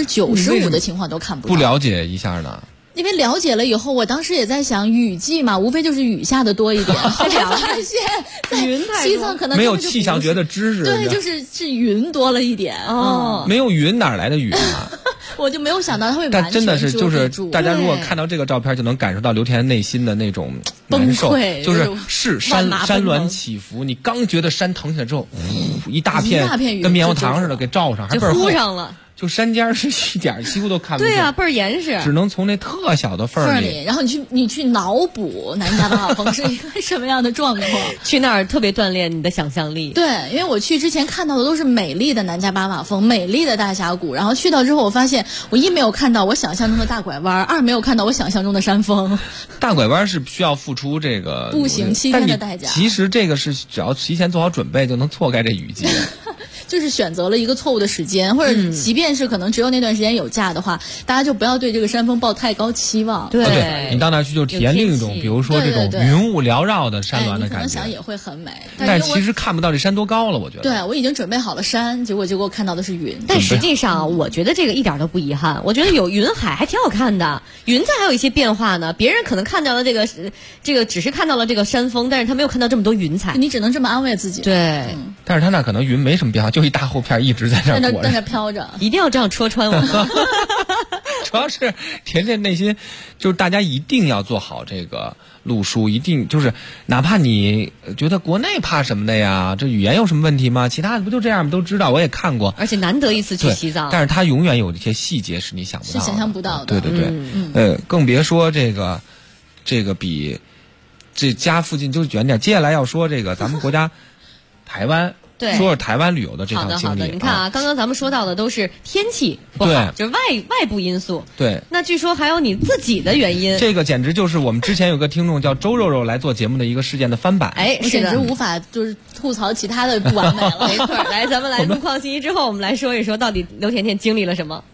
95%的情况都看不到。 不了解一下呢？ 因为了解了以后，我当时也在想，雨季嘛，无非就是雨下的多一点。后来发现，在西藏可能没有气象学的知识， 对，是云多了一点。 没有云哪来的雨啊？ 我就没有想到它会完全但真的是就是大家如果看到这个照片，就能感受到刘田内心的那种难受，就是山峦起伏，你刚觉得山腾起来之后，一大片跟棉花糖似的给罩上，还倍儿厚上了。 就山尖是一点几乎都看不见。 对啊，倍儿严实， 只能从那特小的缝里。 然后你去脑补南迦巴瓦峰是一个什么样的状况？ 去那儿特别锻炼你的想象力。 对，因为我去之前看到的都是美丽的南迦巴瓦峰、美丽的大峡谷，然后去到之后，我发现我一没有看到我想象中的大拐弯，二没有看到我想象中的山峰。 大拐弯是需要付出这个步行7天的代价。 其实这个是只要提前做好准备，就能错开这雨季。 就是选择了一个错误的时间，或者即便是可能只有那段时间有假的话，大家就不要对这个山峰抱太高期望。 对，你到那儿去就体验另一种，比如说这种云雾缭绕的山峦的感觉。 你可能想也会很美， 但其实看不到这山多高了，我觉得。 对，我已经准备好了山，结果看到的是云。 但实际上，我觉得这个一点都不遗憾。我觉得有云海还挺好看的，云彩还有一些变化呢。别人可能看到了这个只是看到了这个山峰，但是他没有看到这么多云彩。 你只能这么安慰自己。 对， 但是他那可能云没什么变化，就一大厚片一直在那裹着， 在那飘着， 一定要这样戳穿我。 主要是田田内心，就是大家一定要做好这个路书，一定就是哪怕你觉得国内怕什么的呀，这语言有什么问题吗？其他的不就这样吗？都知道，我也看过， 而且难得一次去西藏， 但是它永远有一些细节是你想不到的， 是想象不到的。 对，更别说这个比这家附近就远点。接下来要说这个咱们国家台湾。 对， 说说台湾旅游的这趟经历。 好的，你看啊，刚刚咱们说到的都是天气不好，就是外部因素。 对， 那据说还有你自己的原因。 这个简直就是我们之前有个听众叫周肉肉来做节目的一个事件的翻版。 哎， 我简直无法就是吐槽其他的不完美了。 没错，来，咱们来路况信息之后，我们来说一说到底刘甜甜经历了什么。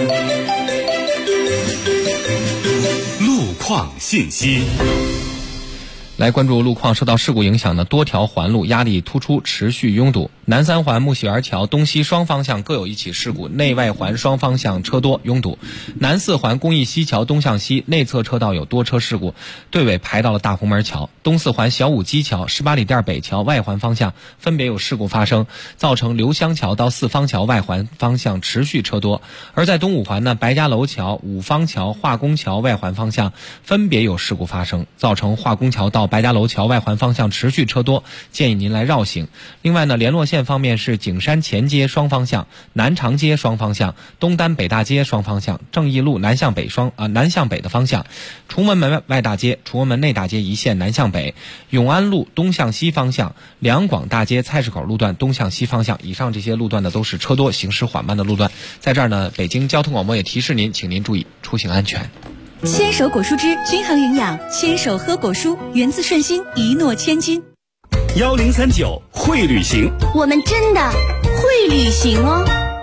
路况信息。 来关注路况，受到事故影响的多条环路压力突出，持续拥堵。南三环木樨园桥东西双方向各有一起事故，内外环双方向车多拥堵。南四环公益西桥东向西内侧车道有多车事故，队尾排到了大红门桥。东四环小武基桥、18里店北桥外环方向分别有事故发生，造成刘香桥到四方桥外环方向持续车多。而在东五环呢，白家楼桥、五方桥、化工桥外环方向分别有事故发生，造成化工桥到白家楼桥外环方向持续车多，建议您来绕行。另外呢，联络线方面是景山前街双方向、南长街双方向、东单北大街双方向、正义路南向北的方向、崇文门外大街、崇文门内大街一线南向北、永安路东向西方向、两广大街菜市口路段东向西方向。以上这些路段呢都是车多行驶缓慢的路段。在这儿呢，北京交通广播也提示您，请您注意出行安全。 牵手果蔬汁均衡营养，牵手喝果蔬，源自顺心，一诺千金。 1039会旅行， 我们真的会旅行哦。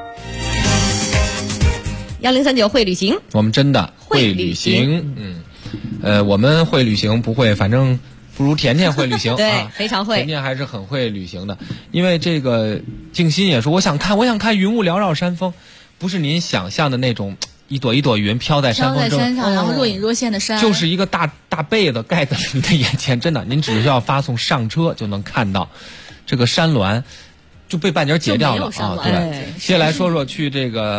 1039会旅行， 我们真的会旅行。我们会旅行不会，反正不如甜甜会旅行。 对，非常会。 甜甜还是很会旅行的，因为这个静心也说，我想看云雾缭绕山峰，不是您想象的那种。一朵一朵云飘在山峰上，然后若隐若现的山， 就是一个大被子盖在你的眼前。真的，您只需要发送上车就能看到这个山峦就被半截截掉了啊！对，接下来说说去这个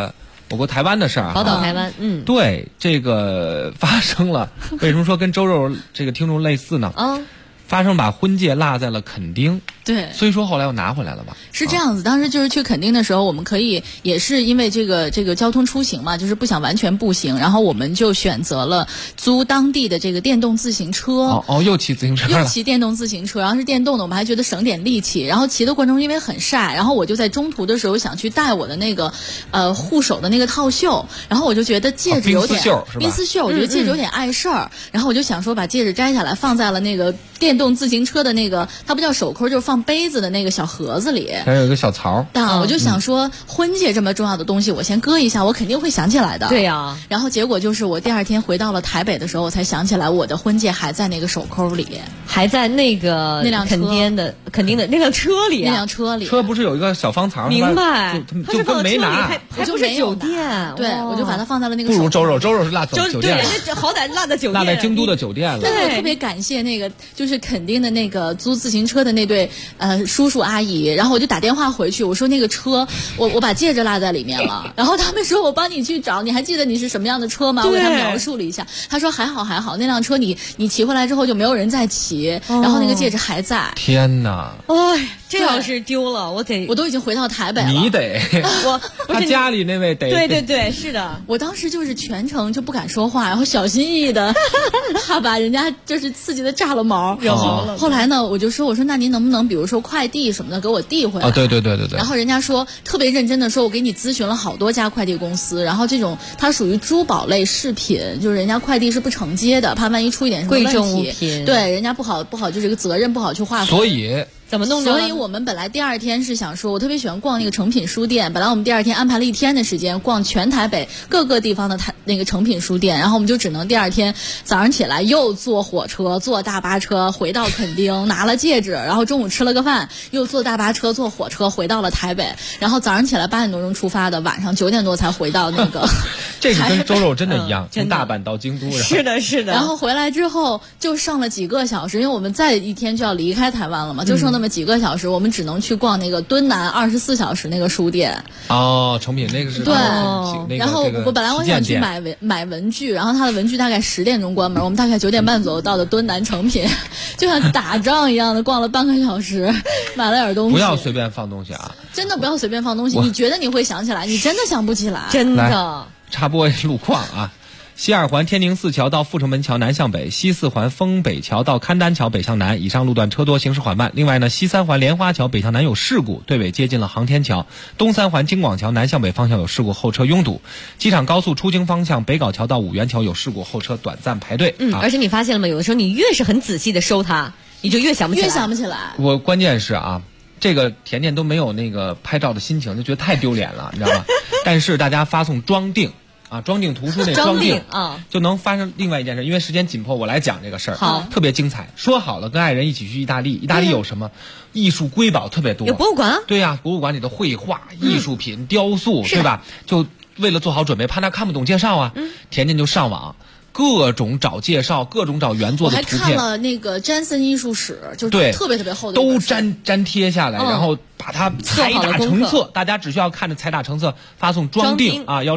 我国台湾的事儿， 宝岛台湾， 对，这个发生了，为什么说跟周肉这个听众类似呢？发生把婚戒落在了垦丁， 对， 所以说后来又拿回来了吧？ 是这样子，当时就是去垦丁的时候，我们可以也是因为这个交通出行嘛，就是不想完全步行，然后我们就选择了租当地的这个电动自行车。 又骑自行车了， 又骑电动自行车，然后是电动的，我们还觉得省点力气。然后骑的过程中因为很晒，然后我就在中途的时候想去戴我的那个护手的那个套袖，然后我就觉得戒指有点冰丝袖，我觉得戒指有点碍事儿，然后我就想说把戒指摘下来放在了那个电动自行车的那个，它不叫手扣，就是放杯子的那个小盒子里， 还有一个小槽。 我就想说，婚戒这么重要的东西，我先搁一下，我肯定会想起来的。 对呀。 然后结果就是我第二天回到了台北的时候，我才想起来我的婚戒还在那个手扣里， 还在那辆垦丁的那辆车里。 那辆车里， 车不是有一个小方槽？ 明白。 就跟没拿， 还不是酒店。 对，我就把它放在了那个。 不如周肉是落酒店， 人家好歹落在酒店， 落在京都的酒店了。 对，我特别感谢那个就是垦丁的那个租自行车的那对叔叔阿姨，然后我就打电话回去，我说那个车我把戒指落在里面了，然后他们说我帮你去找，你还记得你是什么样的车吗？我给他描述了一下，他说还好，那辆车你骑回来之后就没有人再骑，然后那个戒指还在。 天哪！ 哎，这要是丢了，我都已经回到台北了。 你得他家里那位得。 对，是的。 我当时就是全程就不敢说话，然后小心翼翼的，怕把人家就是刺激的炸了毛。后来呢，我说那您能不能比如说快递什么的给我递回来？ 对。 然后人家说特别认真的说，我给你咨询了好多家快递公司，然后这种它属于珠宝类饰品，就是人家快递是不承接的，怕万一出一点什么问题， 贵重物品， 对，人家不好就这个责任不好去划分。 所以怎么弄呢？ 所以我们本来第二天是想说，我特别喜欢逛那个诚品书店，本来我们第二天安排了1天的时间逛全台北各个地方的那个诚品书店，然后我们就只能第二天早上起来又坐火车坐大巴车回到垦丁拿了戒指，然后中午吃了个饭，又坐大巴车坐火车回到了台北，然后早上起来8点多钟出发的，晚上9点多才回到那个这个跟周肉真的一样，从大阪到京都。 是的。 然后回来之后就剩了几个小时，因为我们再1天就要离开台湾了嘛，就剩那么几个小时，我们只能去逛那个敦南24小时那个书店。 诚品那个是对。然后我本来我想去买文具，然后他的文具大概10点钟关门，我们大概9点半左右到的敦南诚品，就像打仗一样的逛了半个小时，买了点东西。 不要随便放东西啊！ 真的不要随便放东西，你觉得你会想起来，你真的想不起来， 真的。 插播路况啊。西2环天宁4桥到阜成门桥南向北，西4环丰北桥到勘丹桥北向南，以上路段车多，行驶缓慢。另外呢，西3环莲花桥北向南有事故，对尾接近了航天桥。东3环京广桥南向北方向有事故，后车拥堵。机场高速出京方向北碞桥到五原桥有事故，后车短暂排队。 而且你发现了吗？有的时候你越是很仔细的收它，你就越想不起来。 我关键是啊，这个甜甜都没有那个拍照的心情，就觉得太丢脸了，你知道吗？但是大家发送装订。装订图书那装订就能发生另外一件事，因为时间紧迫，我来讲这个事儿， 好， 特别精彩。说好了跟爱人一起去意大利，意大利有什么艺术瑰宝特别多， 有博物馆。 对呀，博物馆里的绘画、艺术品、雕塑，对吧？就为了做好准备，怕他看不懂介绍啊，甜甜就上网。各种找介绍，各种找原作的图片。 我还看了那个詹森艺术史，就是特别特别厚的， 都粘贴下来，然后把它彩打成册。大家只需要看着彩打成册，发送装订啊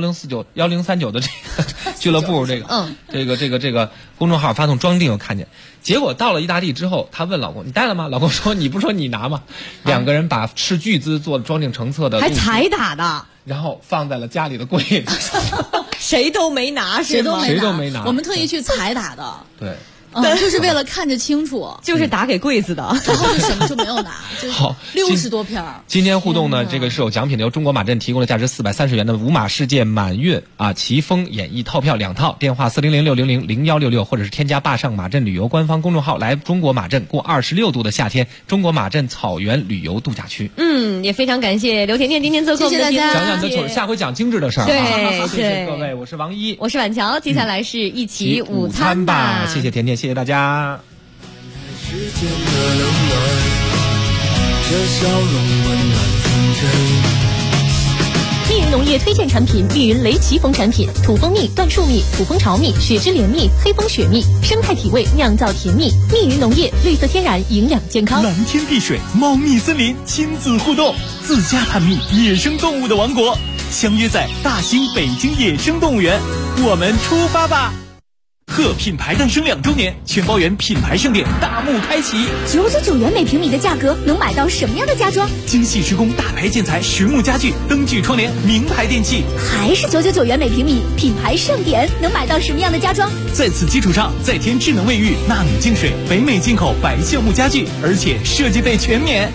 1039的这个俱乐部这个公众号发送装订，我看见。结果到了意大利之后，他问老公：“你带了吗？”老公说：“你不说你拿吗？”2个人把斥巨资做装订成册的， 还彩打的， 然后放在了家里的柜子。 谁都没拿， 谁都没拿。 我们特意去彩打的。 对。 就是为了看着清楚， 就是打给柜子的， 然后就什么就没有拿， 好 60多片。 今天互动呢，这个是有奖品的，由中国马镇提供了价值430元的五马世界满月奇峰演艺套票2套，电话40060000166，或者是添加坝上马镇旅游官方公众号，来中国马镇过26度的夏天，中国马镇草原旅游度假区。 也非常感谢刘甜甜今天做客我们的节目， 讲讲你的糗事，下回讲精致的事儿。 对， 谢谢各位，我是王一， 我是婉乔，接下来是一起午餐吧。 谢谢甜甜，谢谢大家。 时间的冷暖，这笑容温暖纯真。 密云农业推荐产品：密云雷奇蜂产品，土蜂蜜、椴树蜜、土蜂巢蜜、雪之莲蜜、黑蜂雪蜜，生态体味，酿造甜蜜。密云农业，绿色天然，营养健康。 蓝天碧水，猫蜜森林，亲子互动，自家探秘，野生动物的王国。 相约在大兴北京野生动物园，我们出发吧！贺品牌诞生2周年，全包园品牌盛典大幕开启 ，999元每平米的价格能买到什么样的家装？ 精细施工大牌建材实木家具、灯具窗帘、名牌电器， 还是999元每平米，品牌盛典能买到什么样的家装？ 在此基础上再添智能卫浴、纳米净水、北美进口白橡木家具，而且设计费全免。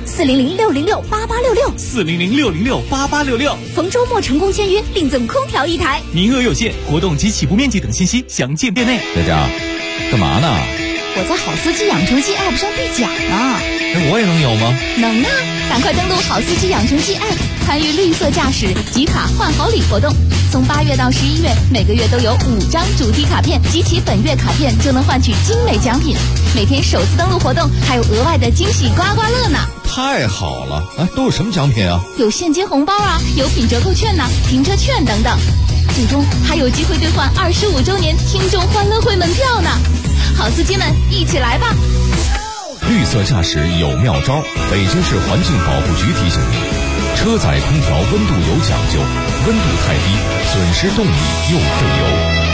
400-606-8866，400-606-8866，逢周末成功签约，另赠空调1台， 名额有限，活动及起步面积等信息详见店内。 佳佳，干嘛呢？ 我在好司机养成记 App 上兑奖呢。 那我也能有吗？ 能啊！赶快登录好司机养成记 App， 参与绿色驾驶集卡换好礼活动。从8月到11月，每个月都有5张主题卡片，集齐本月卡片就能换取精美奖品。每天首次登录活动还有额外的惊喜刮刮乐呢！ 太好了！哎，都有什么奖品啊？ 有现金红包啊，有品折扣券呐、停车券等等。最终还有机会兑换25周年听众欢乐会门票呢！好司机们，一起来吧！ 绿色驾驶有妙招，北京市环境保护局提醒您：车载空调温度有讲究，温度太低损失动力又费油。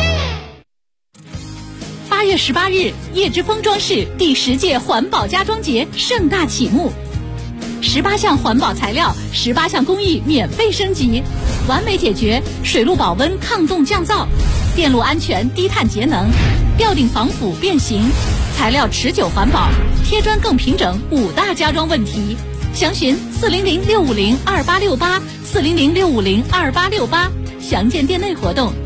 8月18日，叶之峰装饰第10届环保家装节盛大启幕。18项环保材料，18项工艺免费升级，完美解决水路保温、抗冻降噪、电路安全、低碳节能、吊顶防腐变形、材料持久环保、贴砖更平整5大家装问题。详询400-650-2868，400-650-2868，详见店内活动。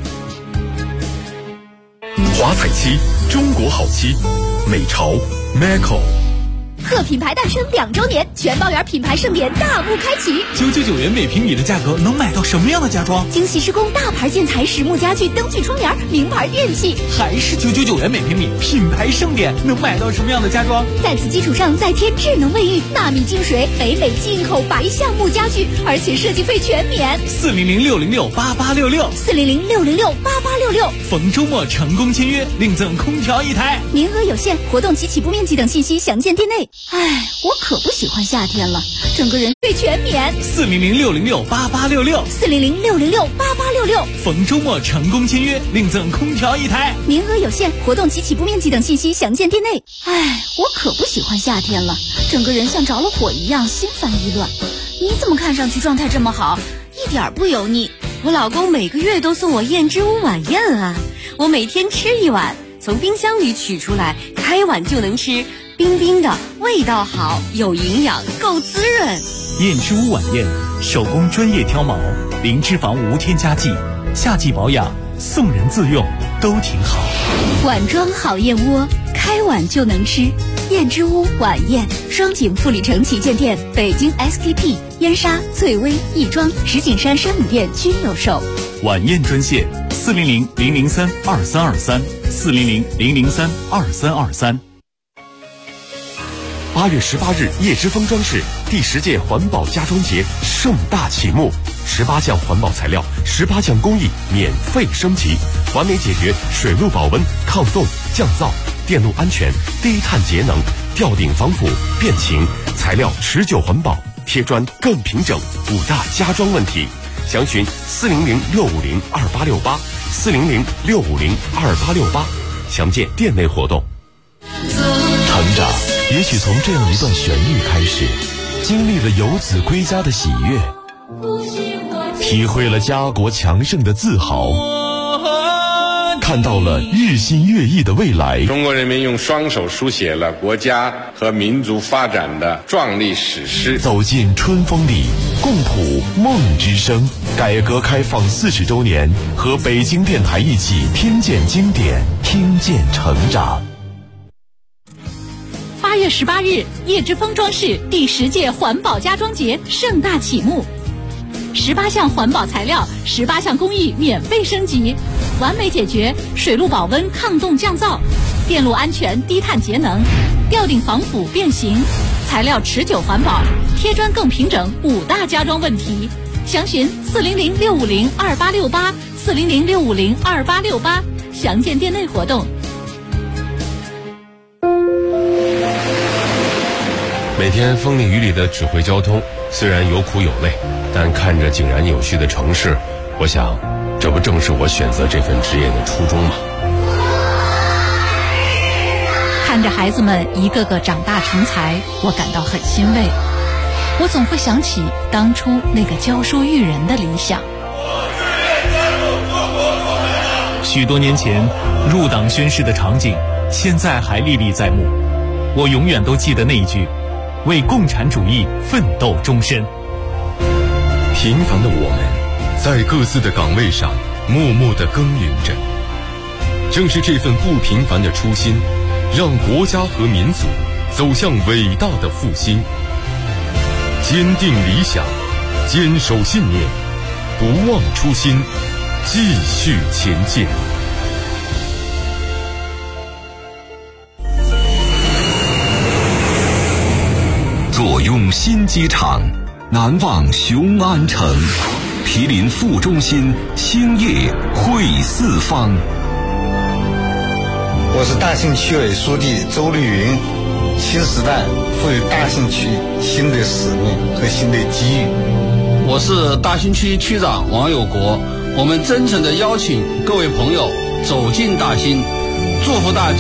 华彩漆，中国好漆，美潮 Maco。 贺品牌诞生2周年，全包园品牌盛典大幕开启 ，999元每平米的价格能买到什么样的家装？ 精细施工大牌建材实木家具、灯具窗帘、名牌电器， 还是999元每平米，品牌盛典能买到什么样的家装？ 在此基础上再添智能卫浴、纳米净水、北美进口白橡木家具，而且设计费全免。 400-606-8866，400-606-8866，逢周末成功签约，另赠空调1台， 名额有限，活动及起步面积等信息详见店内。唉，我可不喜欢夏天了，整个人费全免。 400-606-8866，400-606-8866，逢周末成功签约，另赠空调1台， 名额有限，活动及起步面积等信息详见店内。唉，我可不喜欢夏天了，整个人像着了火一样，心烦意乱。你怎么看上去状态这么好，一点不油腻？ 我老公每个月都送我燕之屋晚宴啊，我每天吃1碗，从冰箱里取出来，开碗就能吃。冰冰的，味道好，有营养，够滋润。 燕之屋晚宴，手工专业挑毛，零脂肪无添加剂，夏季保养，送人自用都挺好。 碗装好燕窝，开碗就能吃。燕之屋晚宴，双井富里城旗舰店、北京 SKP、燕莎、翠微、亦庄、石景山山姆店均有售。 晚宴专线400-003-2323，400-003-2323。 8月18日，叶之峰装饰第10届环保家装节盛大启幕，18项环保材料，18项工艺免费升级，完美解决水路保温、抗冻、降噪、电路安全、低碳节能、吊顶防腐、变形，材料持久环保，贴砖更平整5大家装问题。详询400-650-2868，400-650-2868，详见店内活动。成长也许从这样一段旋律开始，经历了游子归家的喜悦，体会了家国强盛的自豪，看到了日新月异的未来。 中国人民用双手书写了国家和民族发展的壮丽史诗。 走进春风里，共谱梦之声。改革开放40周年，和北京电台一起听见经典，听见成长。 8月18日，叶之峰装饰第10届环保家装节盛大启幕。18项环保材料，18项工艺免费升级，完美解决水路保温、抗冻降噪、电路安全、低碳节能、吊顶防腐变形、材料持久环保、贴砖更平整5大家装问题。详询400-650-2868，400-650-2868，详见店内活动。 每天风里雨里的指挥交通，虽然有苦有累，但看着井然有序的城市，我想，这不正是我选择这份职业的初衷吗？ 看着孩子们一个个长大成才，我感到很欣慰。我总会想起当初那个教书育人的理想。 许多年前入党宣誓的场景，现在还历历在目。我永远都记得那一句：为共产主义奋斗终身。 平凡的我们，在各自的岗位上默默地耕耘着。正是这份不平凡的初心，让国家和民族走向伟大的复兴。坚定理想，坚守信念，不忘初心，继续前进。 坐拥新机场，难忘雄安城，毗邻副中心，兴业汇四方。 我是大兴区委书记周丽云。新时代赋予大兴区新的使命和新的机遇。 我是大兴区区长王有国，我们真诚地邀请各位朋友走进大兴，祝福大家